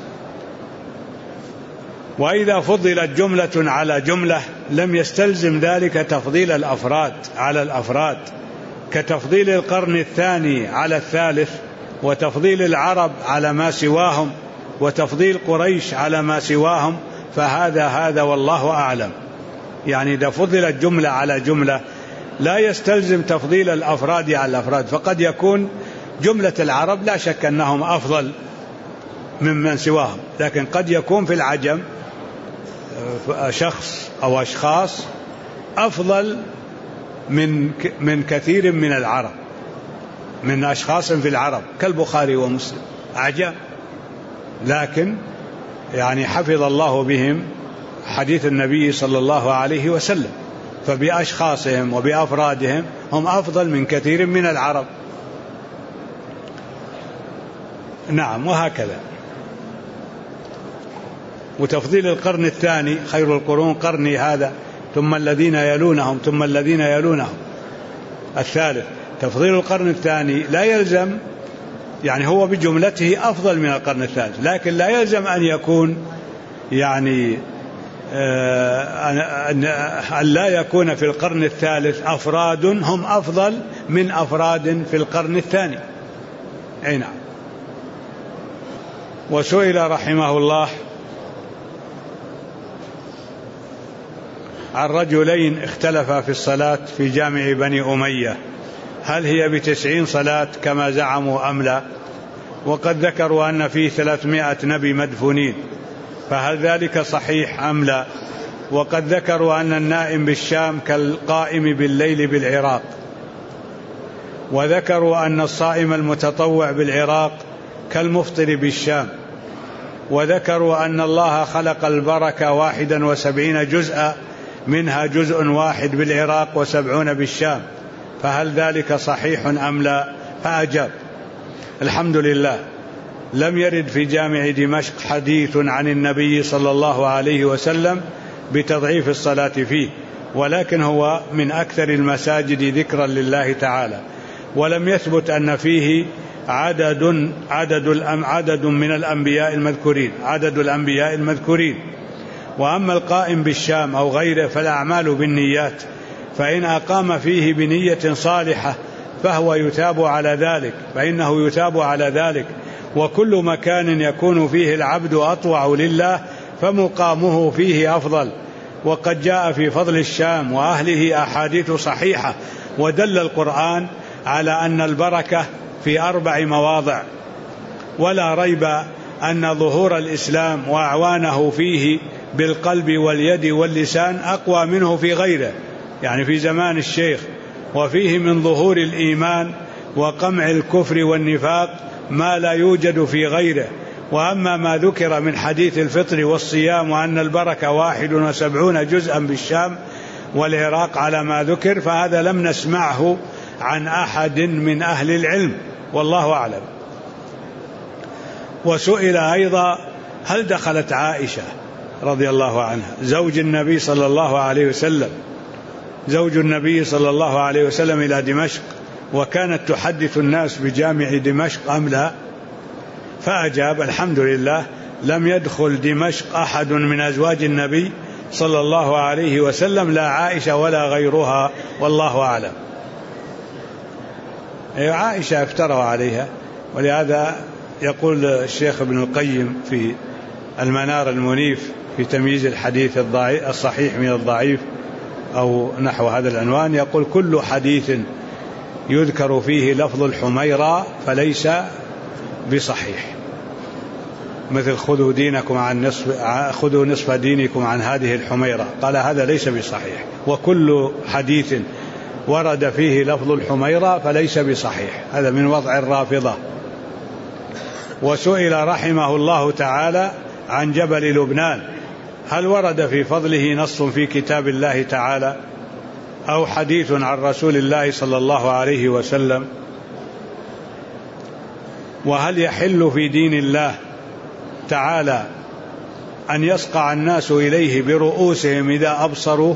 وإذا فضلت جملة على جملة لم يستلزم ذلك تفضيل الأفراد على الأفراد، كتفضيل القرن الثاني على الثالث، وتفضيل العرب على ما سواهم، وتفضيل قريش على ما سواهم، فهذا والله أعلم. يعني إذا فضلت جملة على جملة لا يستلزم تفضيل الأفراد على الأفراد، فقد يكون جملة العرب لا شك أنهم أفضل ممن سواهم، لكن قد يكون في العجم شخص أو أشخاص أفضل من كثير من العرب، من أشخاص في العرب كالبخاري ومسلم عجم، لكن يعني حفظ الله بهم حديث النبي صلى الله عليه وسلم، فبأشخاصهم وبأفرادهم هم أفضل من كثير من العرب. نعم، وهكذا. وتفضيل القرن الثاني خير القرون قرني هذا ثم الذين يلونهم ثم الذين يلونهم الثالث. تفضيل القرن الثاني لا يلزم، يعني هو بجملته أفضل من القرن الثالث، لكن لا يلزم أن يكون يعني أن لا يكون في القرن الثالث أفراد هم أفضل من أفراد في القرن الثاني. أي نعم. وسئل رحمه الله عن رجلين اختلفا في الصلاة في جامع بني أمية، هل هي ب90 صلاة كما زعموا أم لا؟ وقد ذكروا أن فيه 300 نبي مدفونين، فهل ذلك صحيح أم لا؟ وقد ذكروا أن النائم بالشام كالقائم بالليل بالعراق، وذكروا أن الصائم المتطوع بالعراق كالمفطر بالشام، وذكروا أن الله خلق البركة 71 جزءا منها جزء واحد بالعراق و70 بالشام، فهل ذلك صحيح أم لا؟ فأجاب: الحمد لله، لم يرد في جامع دمشق حديث عن النبي صلى الله عليه وسلم بتضعيف الصلاة فيه، ولكن هو من أكثر المساجد ذكرا لله تعالى، ولم يثبت أن فيه عدد من الأنبياء المذكورين. وأما القائم بالشام أو غيره فالأعمال بالنيات، فإن أقام فيه بنية صالحة فإنه يتاب على ذلك، وكل مكان يكون فيه العبد أطوع لله فمقامه فيه أفضل. وقد جاء في فضل الشام وأهله أحاديث صحيحة، ودل القرآن على أن البركة في 4 مواضع، ولا ريب أن ظهور الإسلام وأعوانه فيه بالقلب واليد واللسان أقوى منه في غيره، يعني في زمان الشيخ، وفيه من ظهور الإيمان وقمع الكفر والنفاق ما لا يوجد في غيره. وأما ما ذكر من حديث الفطر والصيام وأن البركة 71 جزءا بالشام والعراق على ما ذكر، فهذا لم نسمعه عن أحد من أهل العلم، والله أعلم. وسئل أيضا: هل دخلت عائشة رضي الله عنها زوج النبي صلى الله عليه وسلم إلى دمشق وكانت تحدث الناس بجامع دمشق أم لا؟ فأجاب: الحمد لله، لم يدخل دمشق أحد من أزواج النبي صلى الله عليه وسلم، لا عائشة ولا غيرها، والله أعلم. عائشة افتروا عليها. ولهذا يقول الشيخ ابن القيم في المنار المنيف في تمييز الحديث الصحيح من الضعيف أو نحو هذا العنوان، يقول: كل حديث يذكر فيه لفظ الحميرة فليس بصحيح، مثل خذوا نصف دينكم عن هذه الحميرة، قال هذا ليس بصحيح. وكل حديث ورد فيه لفظ الحميرة فليس بصحيح، هذا من وضع الرافضة. وسئل رحمه الله تعالى عن جبل لبنان: هل ورد في فضله نص في كتاب الله تعالى أو حديث عن رسول الله صلى الله عليه وسلم؟ وهل يحل في دين الله تعالى أن يسقع الناس إليه برؤوسهم إذا أبصروا؟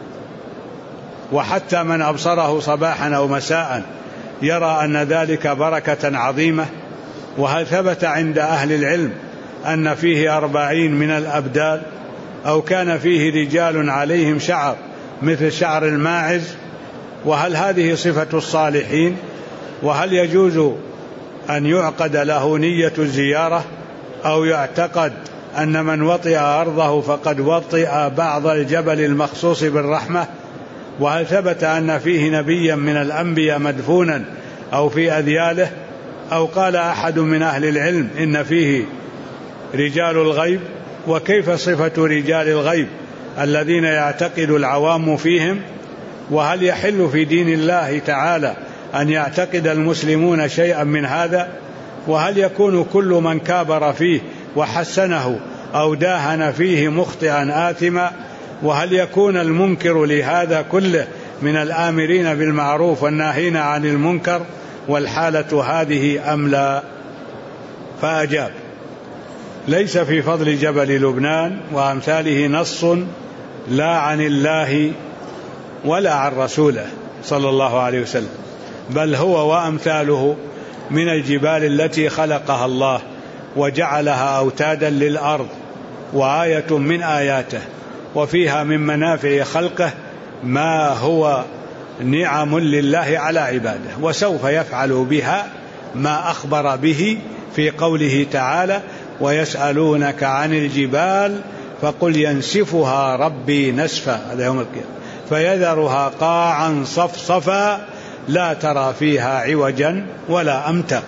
وحتى من أبصره صباحا أو مساء يرى أن ذلك بركة عظيمة. وهل ثبت عند أهل العلم أن فيه 40 من الأبدال، أو كان فيه رجال عليهم شعر مثل شعر الماعز؟ وهل هذه صفة الصالحين؟ وهل يجوز أن يعقد له نية الزيارة، أو يعتقد أن من وطئ أرضه فقد وطئ بعض الجبل المخصوص بالرحمة؟ وهل ثبت أن فيه نبيا من الأنبياء مدفونا أو في أذياله؟ أو قال أحد من أهل العلم إن فيه رجال الغيب؟ وكيف صفة رجال الغيب الذين يعتقد العوام فيهم؟ وهل يحل في دين الله تعالى أن يعتقد المسلمون شيئا من هذا؟ وهل يكون كل من كابر فيه وحسنه أو داهن فيه مخطئا آثما؟ وهل يكون المنكر لهذا كله من الآمرين بالمعروف والناهين عن المنكر والحالة هذه أم لا؟ فأجاب: ليس في فضل جبل لبنان وأمثاله نص لا عن الله ولا عن رسوله صلى الله عليه وسلم، بل هو وأمثاله من الجبال التي خلقها الله وجعلها أوتادا للأرض، وآية من آياته، وفيها من منافع خلقه ما هو نعم لله على عباده، وسوف يفعل بها ما أخبر به في قوله تعالى: ويسألونك عن الجبال فقل ينسفها ربي نسفا، هذا يوم القيامة، فيذرها قاعا صفصفا لا ترى فيها عوجا ولا أمتا.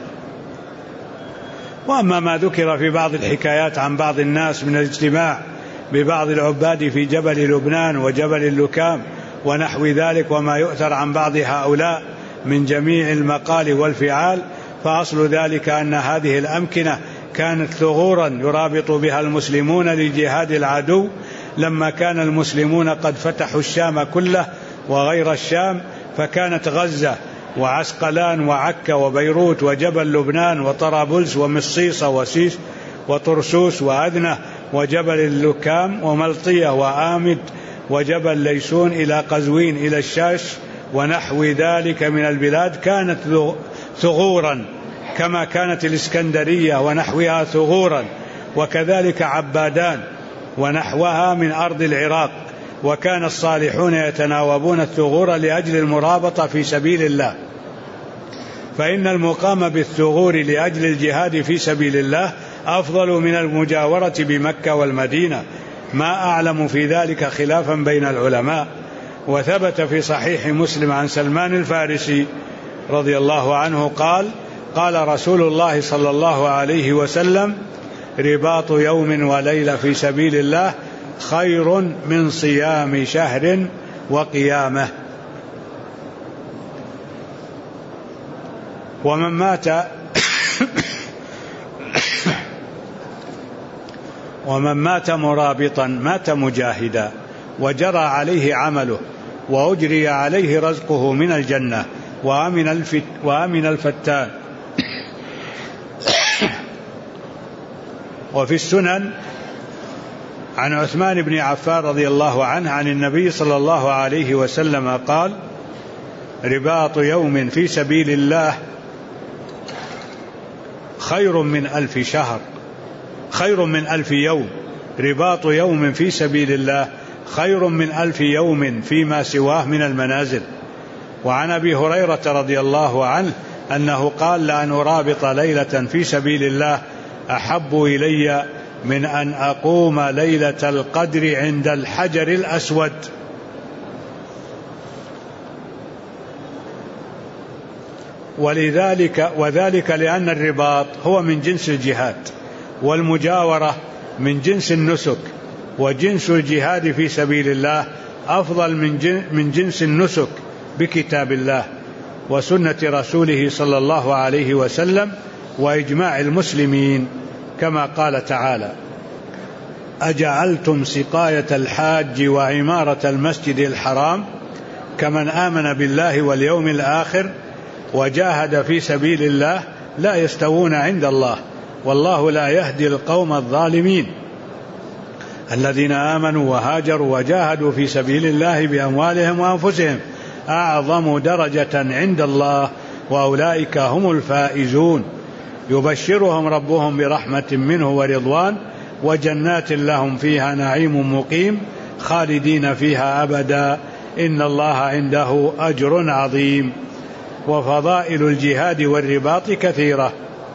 وأما ما ذكر في بعض الحكايات عن بعض الناس من الاجتماع ببعض العباد في جبل لبنان وجبل اللكام ونحو ذلك، وما يؤثر عن بعض هؤلاء من جميع المقال والفعال، فأصل ذلك أن هذه الأمكنة كانت ثغورا يرابط بها المسلمون لجهاد العدو، لما كان المسلمون قد فتحوا الشام كله وغير الشام، فكانت غزة وعسقلان وعكا وبيروت وجبل لبنان وطرابلس ومصيصة وسيس وطرسوس وأدنى وجبل اللكام وملطية وآمد وجبل ليسون إلى قزوين إلى الشاش ونحو ذلك من البلاد، كانت ثغورا، كما كانت الإسكندرية ونحوها ثغورا، وكذلك عبادان ونحوها من أرض العراق. وكان الصالحون يتناوبون الثغور لأجل المرابطة في سبيل الله، فإن المقام بالثغور لأجل الجهاد في سبيل الله أفضل من المجاورة بمكة والمدينة، ما أعلم في ذلك خلافا بين العلماء. وثبت في صحيح مسلم عن سلمان الفارسي رضي الله عنه قال: قال رسول الله صلى الله عليه وسلم: رباط يوم وليلة في سبيل الله خير من صيام شهر وقيامه. ومن مات مرابطا مات مجاهدا، وجرى عليه عمله وأجري عليه رزقه من الجنة وأمن الفتان. وفي السنن عن عثمان بن عفان رضي الله عنه عن النبي صلى الله عليه وسلم قال: رباط يوم في سبيل الله خير من 1000 شهر، خير من 1000 يوم. رباط يوم في سبيل الله خير من 1000 يوم فيما سواه من المنازل. وعن أبي هريرة رضي الله عنه أنه قال: لأن أرابط ليلة في سبيل الله أحب إلي من أن أقوم ليلة القدر عند الحجر الأسود. وذلك لأن الرباط هو من جنس الجهاد، والمجاورة من جنس النسك، وجنس الجهاد في سبيل الله أفضل من جنس النسك بكتاب الله وسنة رسوله صلى الله عليه وسلم وإجماع المسلمين، كما قال تعالى: أجعلتم سقاية الحاج وعمارة المسجد الحرام كمن آمن بالله واليوم الآخر وجاهد في سبيل الله لا يستوون عند الله والله لا يهدي القوم الظالمين. الذين آمنوا وهاجروا وجاهدوا في سبيل الله بأموالهم وأنفسهم أعظم درجة عند الله وأولئك هم الفائزون. يبشرهم ربهم برحمة منه ورضوان وجنات لهم فيها نعيم مقيم خالدين فيها أبدا إن الله عنده أجر عظيم. وفضائل الجهاد والرباط كثيرة،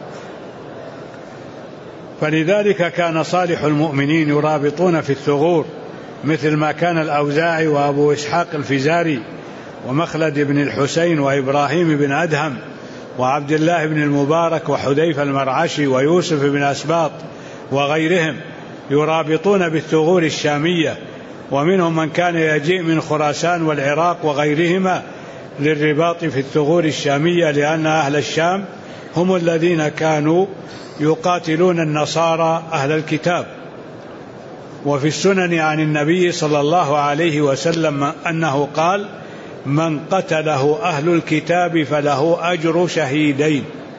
فلذلك كان صالح المؤمنين يرابطون في الثغور، مثل ما كان الأوزاعي وأبو إسحاق الفزاري ومخلد بن الحسين وإبراهيم بن أدهم وعبد الله بن المبارك وحذيفة المرعشي ويوسف بن أسباط وغيرهم، يرابطون بالثغور الشامية. ومنهم من كان يجيء من خراسان والعراق وغيرهما للرباط في الثغور الشامية، لأن أهل الشام هم الذين كانوا يقاتلون النصارى أهل الكتاب. وفي السنن عن النبي صلى الله عليه وسلم أنه قال: من قتله أهل الكتاب فله أجر شهيدين.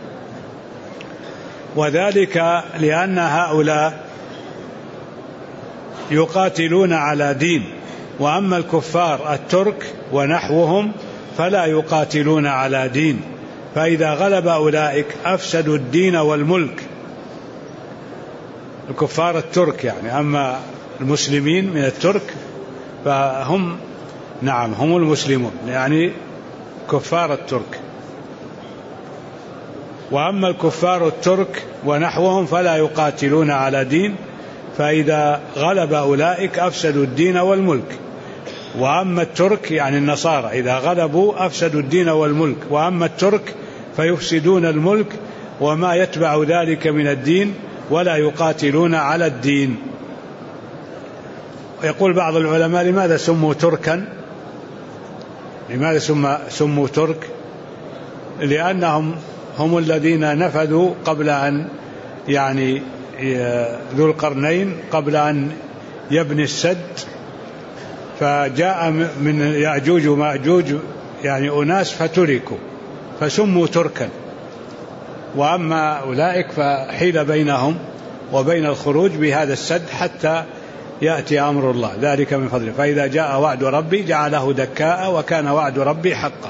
وذلك لأن هؤلاء يقاتلون على دين، وأما الكفار الترك ونحوهم فلا يقاتلون على دين، فإذا غلب أولئك أفسدوا الدين والملك. الكفار الترك يعني، أما المسلمين من الترك فهم نعم هم المسلمون، يعني كفار الترك. وأما الكفار الترك ونحوهم فلا يقاتلون على دين، فإذا غلب أولئك أفسدوا الدين والملك. وأما الترك يعني النصارى إذا غلبوا أفسدوا الدين والملك، وأما الترك فيفسدون الملك وما يتبع ذلك من الدين ولا يقاتلون على الدين. يقول بعض العلماء: لماذا سموا تركا؟ لماذا سموا ترك؟ لأنهم هم الذين نفذوا قبل أن يعني ذو القرنين قبل أن يبني السد، فجاء من يأجوج ومأجوج يعني أناس فتركوا فسموا تركا. وأما أولئك فحيل بينهم وبين الخروج بهذا السد حتى يأتي أمر الله، ذلك من فضله، فإذا جاء وعد ربي جعله دكاء وكان وعد ربي حقا.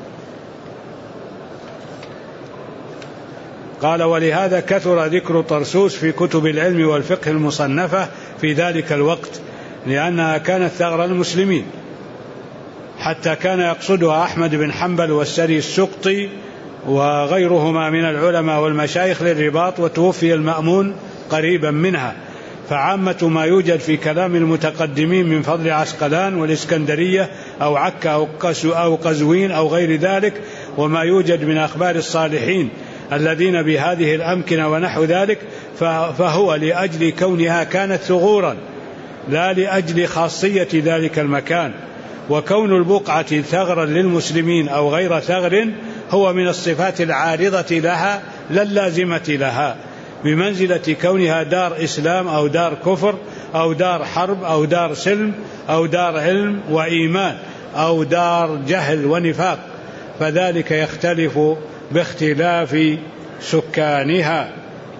قال: ولهذا كثر ذكر طرسوس في كتب العلم والفقه المصنفة في ذلك الوقت، لأنها كانت ثغر المسلمين، حتى كان يقصدها أحمد بن حنبل والسري السقطي وغيرهما من العلماء والمشايخ للرباط، وتوفي المأمون قريبا منها. فعامة ما يوجد في كلام المتقدمين من فضل عسقلان والإسكندرية أو عكا أو قزوين أو غير ذلك، وما يوجد من أخبار الصالحين الذين بهذه الأمكنة ونحو ذلك، فهو لأجل كونها كانت ثغورا لا لأجل خاصية ذلك المكان. وكون البقعة ثغرا للمسلمين أو غير ثغر هو من الصفات العارضة لها لا اللازمة لها، بمنزلة كونها دار إسلام أو دار كفر أو دار حرب أو دار سلم أو دار علم وإيمان أو دار جهل ونفاق، فذلك يختلف باختلاف سكانها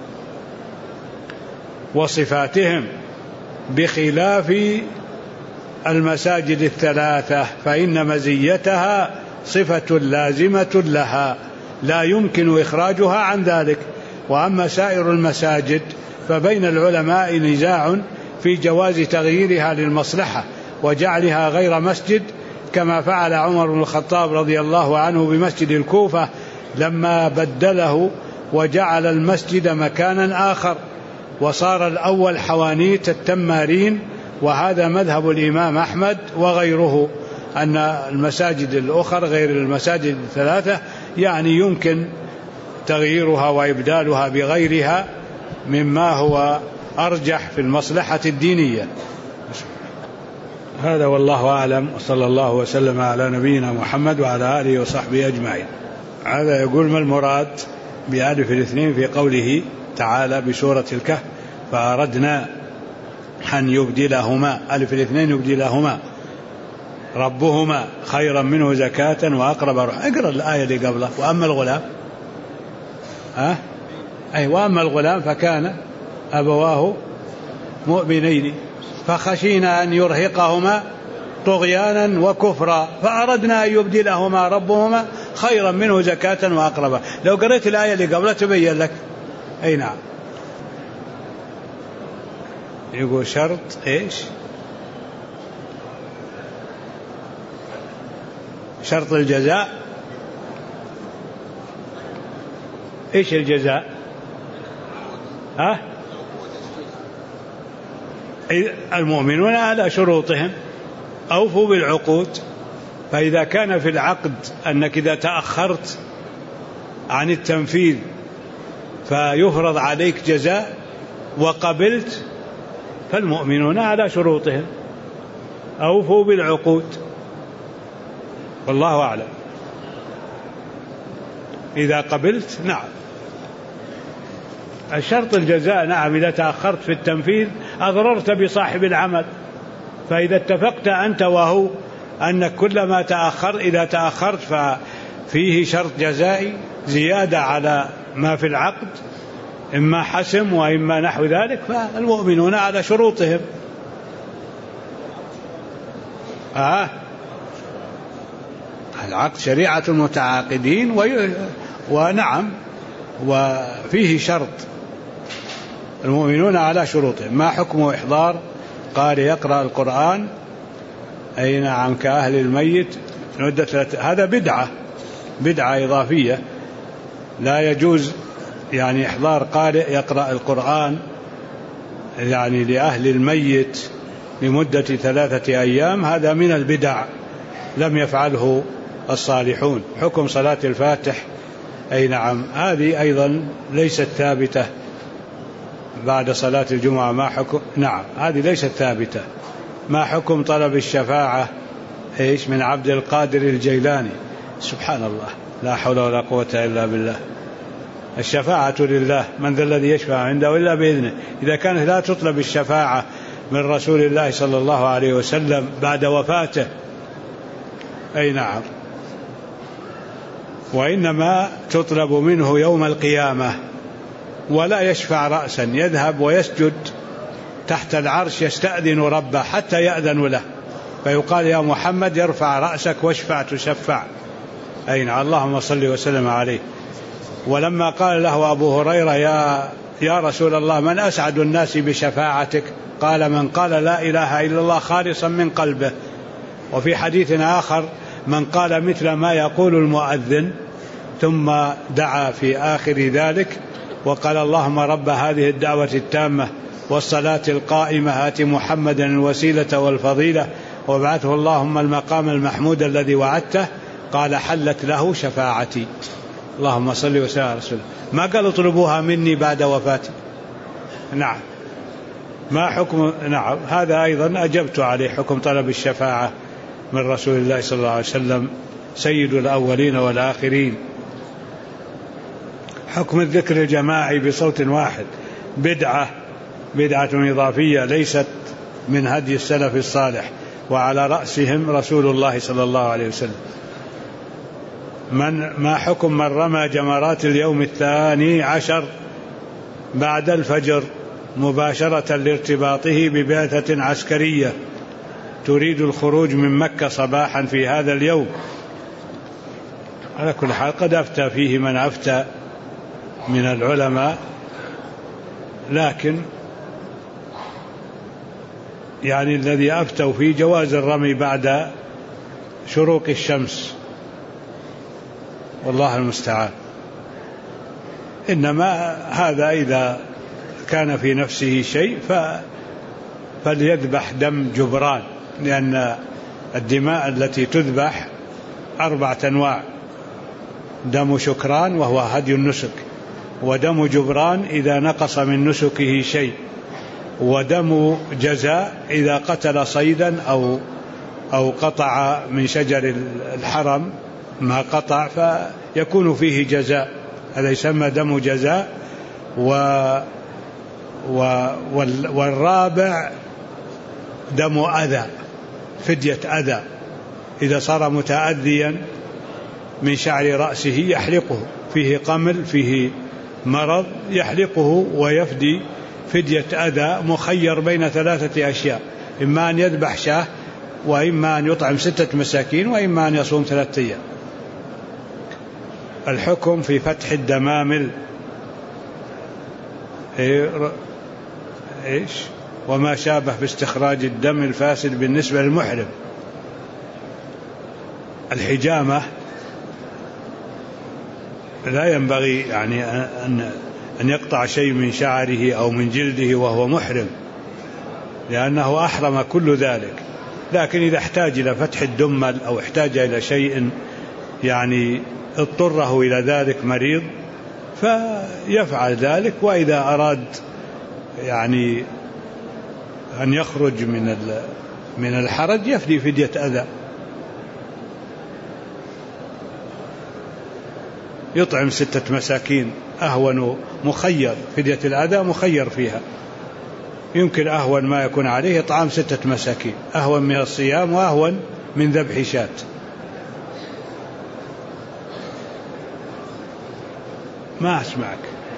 وصفاتهم، بخلاف المساجد الثلاثة فإن مزيتها صفة لازمة لها لا يمكن إخراجها عن ذلك. وأما سائر المساجد فبين العلماء نزاع في جواز تغييرها للمصلحة وجعلها غير مسجد، كما فعل عمر بن الخطاب رضي الله عنه بمسجد الكوفة لما بدله وجعل المسجد مكانا آخر، وصار الأول حوانيت التمارين. وهذا مذهب الإمام أحمد وغيره، أن المساجد الأخرى غير المساجد الثلاثة يعني يمكن تغييرها وإبدالها بغيرها مما هو أرجح في المصلحة الدينية. هذا والله أعلم، وصلى الله وسلم على نبينا محمد وعلى آله وصحبه أجمعين. هذا يقول: ما المراد بألف الاثنين في قوله تعالى بسورة الكهف: فأردنا أن يبدلهما، ألف الاثنين يبدلهما ربهما خيرا منه زكاة وأقرب رحما. اقرأ الآية اللي قبله: وأما الغلام وأما الغلام فكان أبواه مؤمنين فخشينا أن يرهقهما طغيانا وكفرا فأردنا أن يبدلهما ربهما خيرا منه زكاة وأقرب. لو قرأت الآية اللي قبلها تبين لك. أي نعم. يقول: شرط إيش؟ شرط الجزاء. إيش الجزاء؟ المؤمنون على شروطهم، أوفوا بالعقود. فإذا كان في العقد أنك إذا تأخرت عن التنفيذ فيفرض عليك جزاء وقبلت، فالمؤمنون على شروطهم، أوفوا بالعقود. والله أعلم. إذا قبلت نعم. الشرط الجزاء نعم. إذا تأخرت في التنفيذ أضررت بصاحب العمل، فإذا اتفقت أنت وهو أنك كلما تأخر إذا تأخرت ففيه شرط جزائي زيادة على ما في العقد، إما حسم وإما نحو ذلك، فالمؤمنون على شروطهم. العقد شريعة المتعاقدين ونعم، وفيه شرط. المؤمنون على شروطهم. ما حكم إحضار قال يقرأ القرآن أي نعم كأهل الميت مدة هذا بدعة إضافية. لا يجوز يعني إحضار قارئ يقرأ القرآن يعني لأهل الميت لمدة 3 أيام، هذا من البدع لم يفعله الصالحون. حكم صلاة الفاتح أي نعم هذه أيضا ليست ثابتة بعد صلاة الجمعة. ما حكم؟ نعم هذه ليست ثابتة. ما حكم طلب الشفاعة إيش من عبد القادر الجيلاني؟ سبحان الله، لا حول ولا قوة إلا بالله. الشفاعة لله، من ذا الذي يشفع عنده إلا بإذنه. إذا كانت لا تطلب الشفاعة من رسول الله صلى الله عليه وسلم بعد وفاته أي نعم، وإنما تطلب منه يوم القيامة، ولا يشفع رأسا، يذهب ويسجد تحت العرش يستأذن ربه حتى يأذن له، فيقال يا محمد يرفع رأسك واشفع تشفع. أين اللهم صل وسلم عليه. ولما قال له أبو هريرة يا رسول الله من أسعد الناس بشفاعتك؟ قال من قال لا إله إلا الله خالصا من قلبه. وفي حديث آخر من قال مثل ما يقول المؤذن ثم دعا في آخر ذلك وقال اللهم رب هذه الدعوة التامة والصلاة القائمة آت محمدا الوسيلة والفضيلة وابعثه اللهم المقام المحمود الذي وعدته، قال حلت له شفاعتي. اللهم صل وسلم على رسوله. ما قال اطلبوها مني بعد وفاتي. نعم. ما حكم؟ نعم هذا أيضا أجبت عليه، حكم طلب الشفاعة من رسول الله صلى الله عليه وسلم سيد الأولين والآخرين. حكم الذكر الجماعي بصوت واحد بدعة إضافية ليست من هدي السلف الصالح، وعلى رأسهم رسول الله صلى الله عليه وسلم. ما حكم من رمى جمرات اليوم 12 بعد الفجر مباشرة لارتباطه ببعثة عسكرية تريد الخروج من مكة صباحا في هذا اليوم؟ على كل حال قد أفتى فيه من أفتى من العلماء، لكن يعني الذي أفتوا في جواز الرمي بعد شروق الشمس، والله المستعان. إنما هذا إذا كان في نفسه شيء فليذبح دم جبران، لأن الدماء التي تذبح 4 أنواع: دم شكران وهو هدي النسك، ودم جبران إذا نقص من نسكه شيء، ودم جزاء إذا قتل صيدا أو قطع من شجر الحرم ما قطع فيكون فيه جزاء، هذا يسمى دم جزاء. والرابع دم أذى، فدية أذى، إذا صار متأذيا من شعر رأسه يحلقه، فيه قمل فيه مرض يحلقه ويفدي فدية أذى، مخير بين 3 أشياء: إما أن يذبح شاه، وإما أن يطعم 6 مساكين، وإما أن يصوم 3 أيام. الحكم في فتح الدمامل إيش وما شابه باستخراج الدم الفاسد بالنسبة للمحرم. الحجامة لا ينبغي يعني أن يقطع شيء من شعره أو من جلده وهو محرم، لأنه أحرم كل ذلك. لكن إذا احتاج إلى فتح الدمل أو احتاج إلى شيء يعني اضطره إلى ذلك مريض فيفعل ذلك، وإذا أراد يعني أن يخرج من الحرج يفدي فدية أذى، يطعم 6 مساكين أهون، مخير، فدية الأذى مخير فيها، يمكن أهون ما يكون عليه إطعام 6 مساكين، أهون من الصيام وأهون من ذبح شاة. ما أسمعك.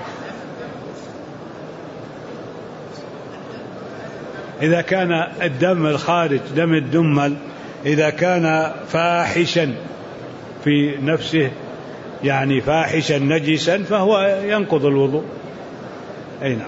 إذا كان الدم الخارج دم الدمل إذا كان فاحشا في نفسه يعني فاحشا نجسا فهو ينقض الوضوء. أي نعم.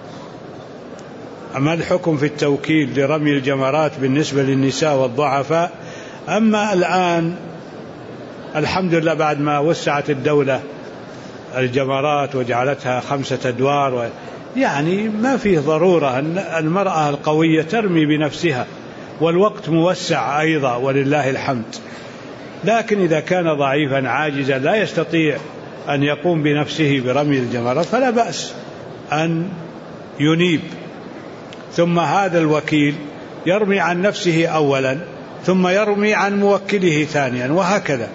أما الحكم في التوكيل لرمي الجمرات بالنسبة للنساء والضعفاء، أما الآن الحمد لله بعد ما وسعت الدولة الجمرات وجعلتها 5 أدوار يعني ما فيه ضرورة أن المرأة القوية ترمي بنفسها، والوقت موسع أيضا ولله الحمد. لكن إذا كان ضعيفا عاجزا لا يستطيع أن يقوم بنفسه برمي الجمرات فلا بأس أن ينيب، ثم هذا الوكيل يرمي عن نفسه أولا ثم يرمي عن موكله ثانيا، وهكذا.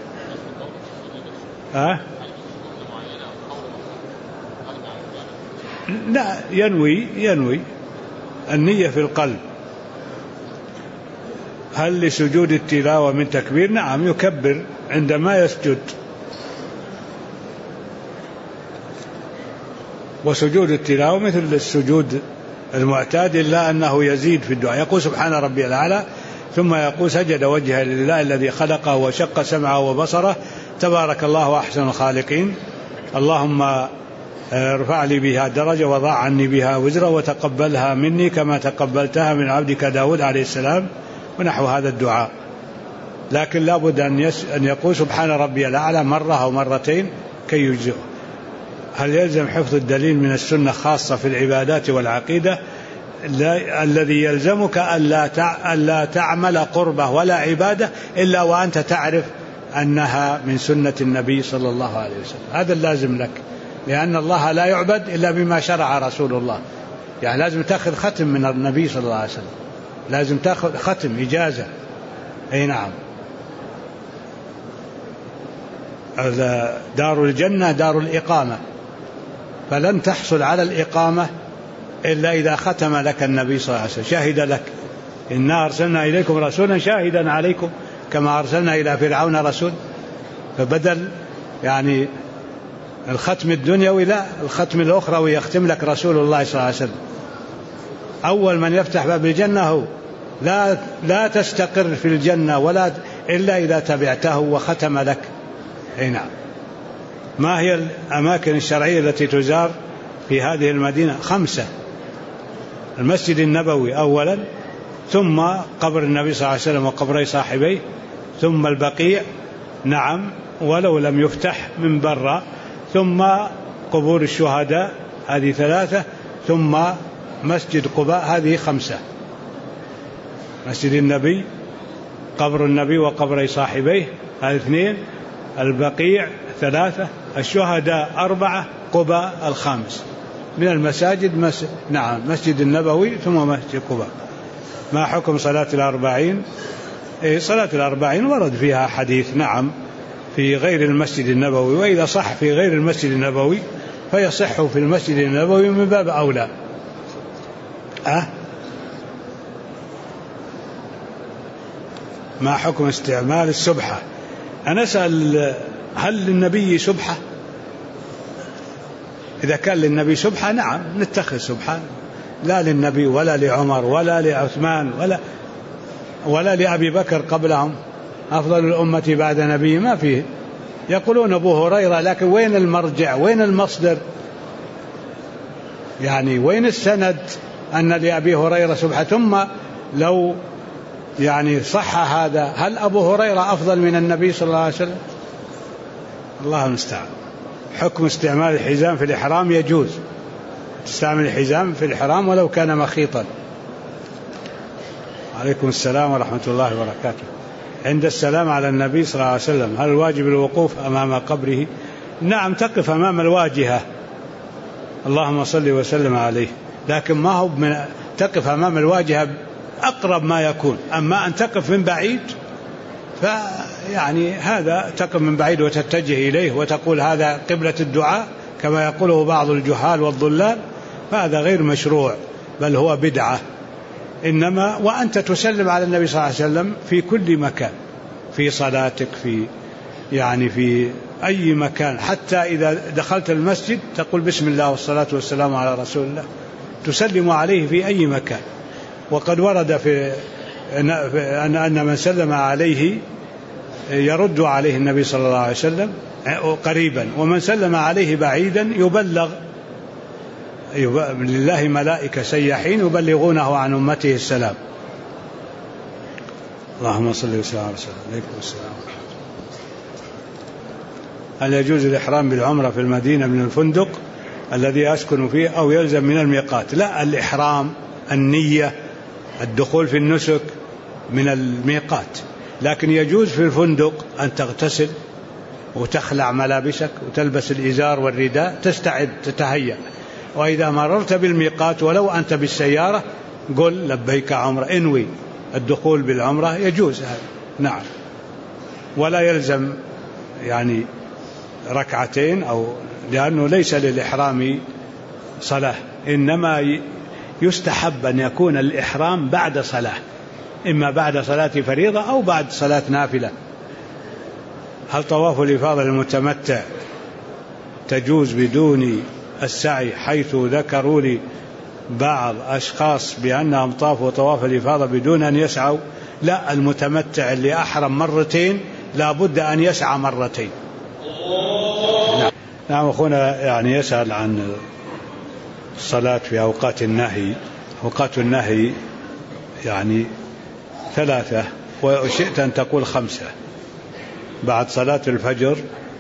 لا، ينوي النية في القلب. هل لسجود التلاوة من تكبير؟ نعم، يكبر عندما يسجد. وسجود التلاوة مثل السجود المعتاد، إلا أنه يزيد في الدعاء، يقول سبحان ربي الأعلى، ثم يقول سجد وجهه لله الذي خلقه وشق سمعه وبصره، تبارك الله أحسن الخالقين، اللهم ارفع لي بها درجة وضع عني بها وزرا وتقبلها مني كما تقبلتها من عبدك داود عليه السلام، ونحو هذا الدعاء. لكن لا بد أن يقول سبحان ربي الأعلى مرة أو مرتين كي يجزئه. هل يلزم حفظ الدليل من السنة خاصة في العبادات والعقيدة؟ الذي يلزمك ألا تعمل قربة ولا عبادة إلا وأنت تعرف أنها من سنة النبي صلى الله عليه وسلم، هذا اللازم لك، لأن الله لا يعبد إلا بما شرع رسول الله. يعني لازم تأخذ ختم من النبي صلى الله عليه وسلم، لازم تأخذ ختم إجازة. أي نعم. دار الجنة دار الإقامة، فلن تحصل على الإقامة إلا إذا ختم لك النبي صلى الله عليه وسلم، شهد لك إنا أرسلنا إليكم رسولا شاهدا عليكم كما أرسلنا إلى فرعون رسول. فبدل يعني الختم الدنيوي لا، الختم الأخروي يختم لك رسول الله صلى الله عليه وسلم. أول من يفتح باب الجنة هو، لا تستقر في الجنة ولا إلا إذا تبعته وختم لك. أي نعم. ما هي الأماكن الشرعية التي تزار في هذه المدينة؟ 5: المسجد النبوي أولا، ثم قبر النبي صلى الله عليه وسلم وقبري صاحبيه، ثم البقيع، نعم ولو لم يفتح من برا، ثم قبور الشهداء هذه 3، ثم مسجد قباء هذه 5. مسجد النبي، قبر النبي وقبر صاحبيه هذه 2، البقيع 3، الشهداء 4، قباء 5 من المساجد. مسجد النبوي ثم مسجد قباء. ما حكم صلاة 40؟ صلاة 40 ورد فيها حديث نعم في غير المسجد النبوي، وإذا صح في غير المسجد النبوي فيصح في المسجد النبوي من باب أولى. ما حكم استعمال السبحة؟ أنا أسأل هل للنبي سبحة؟ إذا كان للنبي سبحة نعم نتخذ سبحة، لا للنبي ولا لعمر ولا لعثمان ولا لأبي بكر قبلهم، أفضل الأمة بعد نبي ما فيه. يقولون أبو هريرة، لكن وين المرجع؟ وين المصدر؟ يعني وين السند أن لأبي هريرة سبحة؟ ثم لو يعني صح هذا، هل أبو هريرة أفضل من النبي صلى الله عليه وسلم؟ الله المستعان. حكم استعمال الحزام في الإحرام؟ يجوز تستعمل الحزام في الإحرام ولو كان مخيطا. عليكم السلام ورحمة الله وبركاته. عند السلام على النبي صلى الله عليه وسلم هل الواجب الوقوف أمام قبره؟ نعم تقف أمام الواجهة، اللهم صل وسلم عليه، لكن ما هو من تقف أمام الواجهة أقرب ما يكون. أما أن تقف من بعيد فيعني هذا تقف من بعيد وتتجه إليه وتقول هذا قبلة الدعاء كما يقوله بعض الجهال والضلال، فهذا غير مشروع بل هو بدعة. إنما وأنت تسلم على النبي صلى الله عليه وسلم في كل مكان، في صلاتك، في أي مكان، حتى إذا دخلت المسجد تقول بسم الله والصلاة والسلام على رسول الله، تسلم عليه في أي مكان. وقد ورد في أن من سلم عليه يرد عليه النبي صلى الله عليه وسلم قريبا، ومن سلم عليه بعيدا يبلغ لله ملائكة سياحين يبلغونه عن أمته السلام. اللهم صل وسلم على رسول الله. عليكم السلام. هل يجوز الإحرام بالعمرة في المدينة من الفندق الذي أسكن فيه أو يلزم من الميقات؟ لا، الإحرام النية الدخول في النسك من الميقات، لكن يجوز في الفندق أن تغتسل وتخلع ملابسك وتلبس الإزار والرداء، تستعد تتهيأ، وإذا مررت بالميقات ولو أنت بالسيارة قل لبيك عمرة، انوي الدخول بالعمرة، يجوز هذا نعم. ولا يلزم يعني ركعتين لأنه ليس للإحرام صلاة، إنما يستحب أن يكون الإحرام بعد صلاة، إما بعد صلاة فريضة أو بعد صلاة نافلة. هل طواف الإفاضة للمتمتع تجوز بدون السعي؟ حيث ذكروا لي بعض أشخاص بأنهم طافوا طواف الإفاضة بدون أن يسعوا. لا، المتمتع اللي أحرم مرتين لا بد أن يسعى مرتين. نعم أخونا يعني يسأل عن الصلاة في أوقات النهي. أوقات النهي يعني 3، وشئت أن تقول 5. بعد صلاة الفجر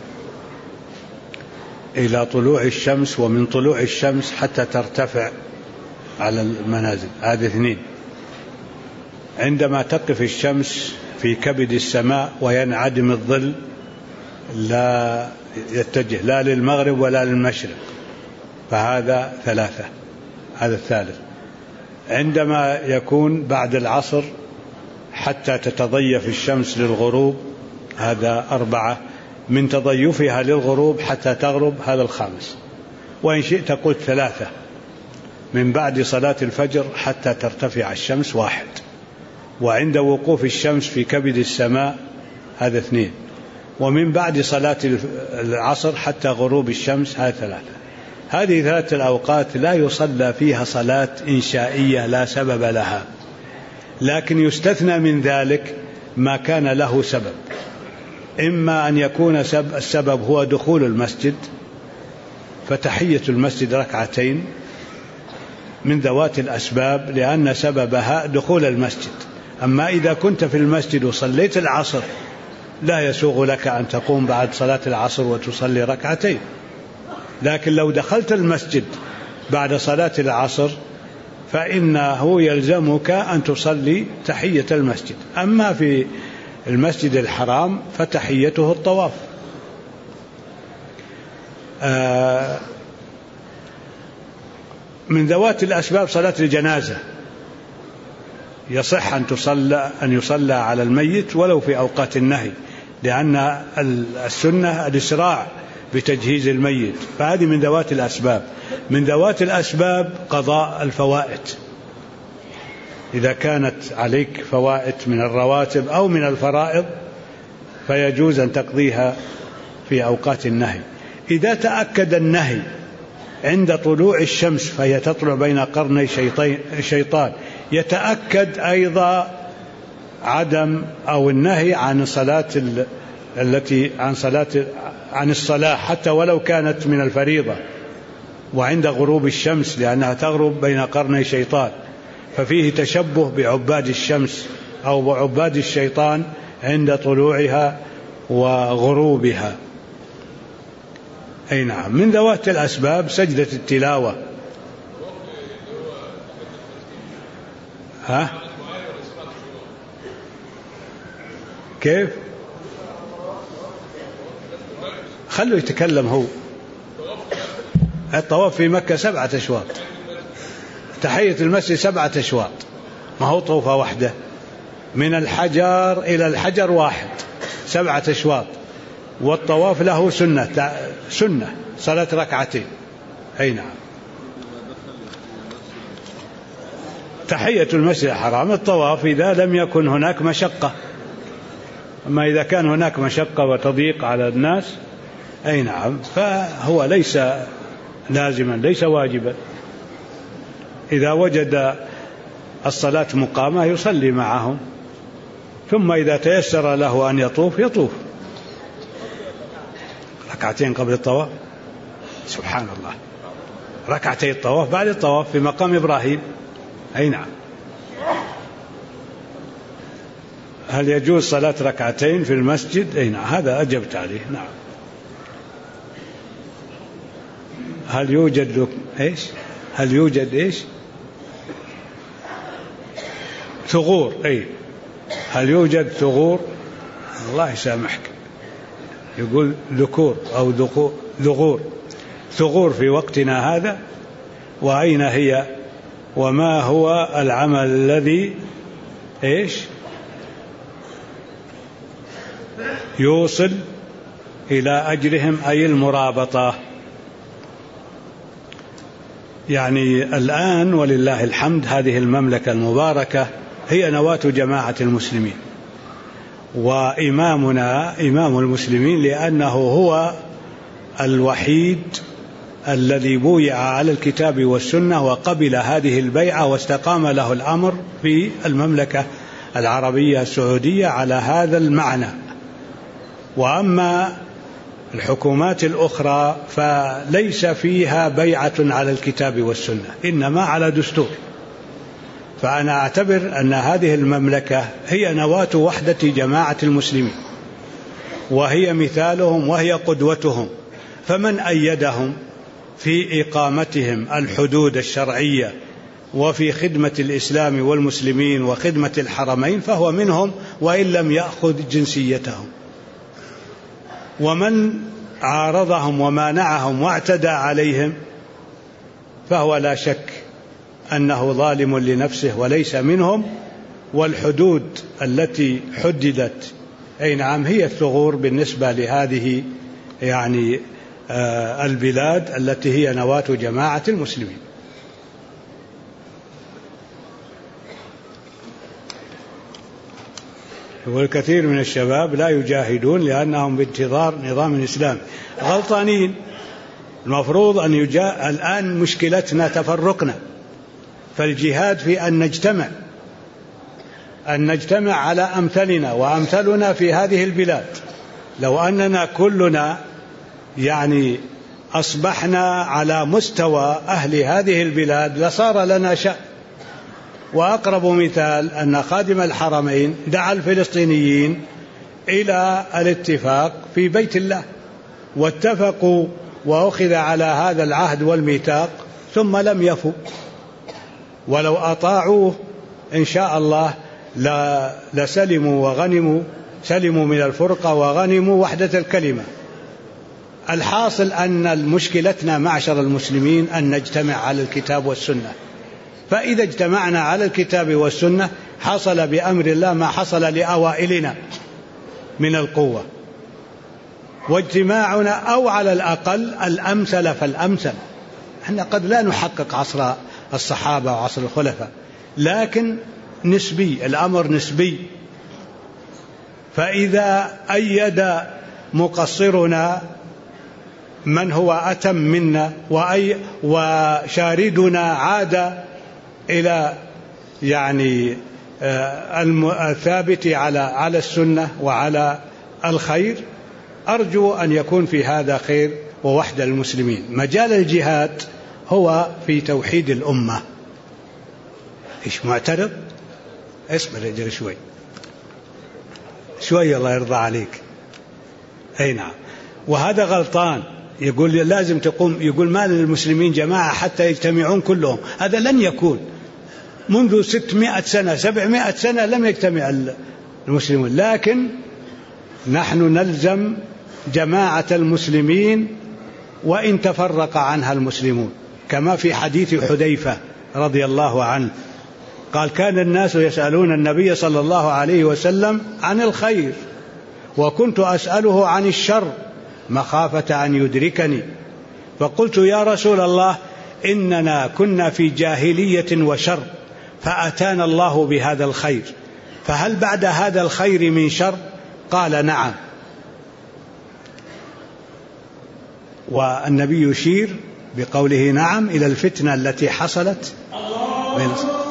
إلى طلوع الشمس، ومن طلوع الشمس حتى ترتفع على المنازل، هذه 2. عندما تقف الشمس في كبد السماء وينعدم الظل لا يتجه لا للمغرب ولا للمشرق، فهذا 3. هذا 3. عندما يكون بعد العصر حتى تتضيف الشمس للغروب، هذا 4. من تضيفها للغروب حتى تغرب، هذا 5. وإن شئت قلت 3. من بعد صلاة الفجر حتى ترتفع الشمس 1. وعند وقوف الشمس في كبد السماء هذا 2. ومن بعد صلاة العصر حتى غروب الشمس هذا 3. هذه 3 الأوقات لا يصلى فيها صلاة إنشائية لا سبب لها، لكن يستثنى من ذلك ما كان له سبب، إما أن يكون السبب هو دخول المسجد، فتحية المسجد 2 من ذوات الأسباب لأن سببها دخول المسجد. أما إذا كنت في المسجد وصليت العصر لا يسوغ لك أن تقوم بعد صلاة العصر وتصلي 2. لكن لو دخلت المسجد بعد صلاة العصر فإنه يلزمك أن تصلي تحية المسجد. أما في المسجد الحرام فتحيته الطواف. من ذوات الأسباب صلاة الجنازة، يصح أن يصلى على الميت ولو في أوقات النهي، لأن السنة الإسراع بتجهيز الميت، فهذه من ذوات الأسباب. من ذوات الأسباب قضاء الفوائت، إذا كانت عليك فوائت من الرواتب أو من الفرائض فيجوز أن تقضيها في أوقات النهي. إذا تأكد النهي عند طلوع الشمس فهي تطلع بين قرني الشيطان، يتأكد أيضا عدم أو النهي عن الصلاة حتى ولو كانت من الفريضة، وعند غروب الشمس لأنها تغرب بين قرني الشيطان، ففيه تشبه بعباد الشمس أو بعباد الشيطان عند طلوعها وغروبها. أي نعم. من ذوات الأسباب سجدة التلاوة. كيف؟ خلوا يتكلم هو. الطواف في مكة 7 أشواط، تحية المسجد 7 أشواط، ما هو طوفة واحدة، من الحجر إلى الحجر واحد 7 أشواط، والطواف له سنة صلاة ركعتين. أي نعم. تحية المسجد الحرام الطواف إذا لم يكن هناك مشقة، أما إذا كان هناك مشقة وتضييق على الناس أي نعم فهو ليس لازما، ليس واجبا. إذا وجد الصلاة مقامة يصلي معهم، ثم إذا تيسر له أن يطوف 2 قبل الطواف. سبحان الله، 2 الطواف بعد الطواف في مقام إبراهيم. أي نعم. هل يجوز صلاة 2 في المسجد؟ أي نعم، هذا أجبت عليه. نعم. هل يوجد ثغور؟ أي هل يوجد ثغور؟ الله يسامحك، يقول ذكور أو ثغور في وقتنا هذا، وأين هي، وما هو العمل الذي يوصل إلى أجرهم، أي المرابطة. يعني الآن ولله الحمد هذه المملكة المباركة هي نواة جماعة المسلمين، وإمامنا إمام المسلمين، لأنه هو الوحيد الذي بويع على الكتاب والسنة وقبل هذه البيعة واستقام له الأمر في المملكة العربية السعودية على هذا المعنى. وأما الحكومات الأخرى فليس فيها بيعة على الكتاب والسنة، إنما على دستور. فأنا أعتبر أن هذه المملكة هي نواة وحدة جماعة المسلمين، وهي مثالهم وهي قدوتهم، فمن أيدهم في إقامتهم الحدود الشرعية وفي خدمة الإسلام والمسلمين وخدمة الحرمين فهو منهم وإن لم يأخذ جنسيتهم، ومن عارضهم ومانعهم واعتدى عليهم فهو لا شك أنه ظالم لنفسه وليس منهم. والحدود التي حددت أي نعم هي الثغور بالنسبة لهذه يعني البلاد التي هي نواة جماعة المسلمين. والكثير من الشباب لا يجاهدون لأنهم بانتظار نظام الإسلام. غلطانين. المفروض الآن مشكلتنا تفرقنا، فالجهاد في أن نجتمع على أمثلنا وأمثلنا في هذه البلاد. لو أننا كلنا يعني أصبحنا على مستوى أهل هذه البلاد لصار لنا شأن. وأقرب مثال أن خادم الحرمين دعا الفلسطينيين إلى الاتفاق في بيت الله، واتفقوا وأخذ على هذا العهد والميثاق ثم لم يفوا، ولو أطاعوه إن شاء الله لسلموا وغنموا، سلموا من الفرقة وغنموا وحدة الكلمة. الحاصل أن مشكلتنا معشر المسلمين أن نجتمع على الكتاب والسنة، فإذا اجتمعنا على الكتاب والسنة حصل بأمر الله ما حصل لأوائلنا من القوة، واجتماعنا أو على الأقل الأمثل فالأمثل. احنا قد لا نحقق عصر الصحابة وعصر الخلفاء، لكن نسبي، الأمر نسبي. فإذا أيد مقصرنا من هو أتم منا وشاردنا عاد إلى يعني الثابت على السنة وعلى الخير، أرجو أن يكون في هذا خير ووحدة المسلمين. مجال الجهاد هو في توحيد الأمة. إيش معترض؟ اصبر يجري شوي الله يرضى عليك. أي نعم. وهذا غلطان، يقول لازم تقوم، يقول ما للمسلمين جماعة حتى يجتمعون كلهم. هذا لن يكون. منذ 600 سنة 700 سنة لم يجتمع المسلمون، لكن نحن نلزم جماعة المسلمين وإن تفرق عنها المسلمون، كما في حديث حذيفة رضي الله عنه قال: كان الناس يسألون النبي صلى الله عليه وسلم عن الخير وكنت أسأله عن الشر مخافة أن يدركني، فقلت: يا رسول الله، إننا كنا في جاهلية وشر فأتانا الله بهذا الخير، فهل بعد هذا الخير من شر؟ قال: نعم. والنبي يشير بقوله نعم إلى الفتنة التي حصلت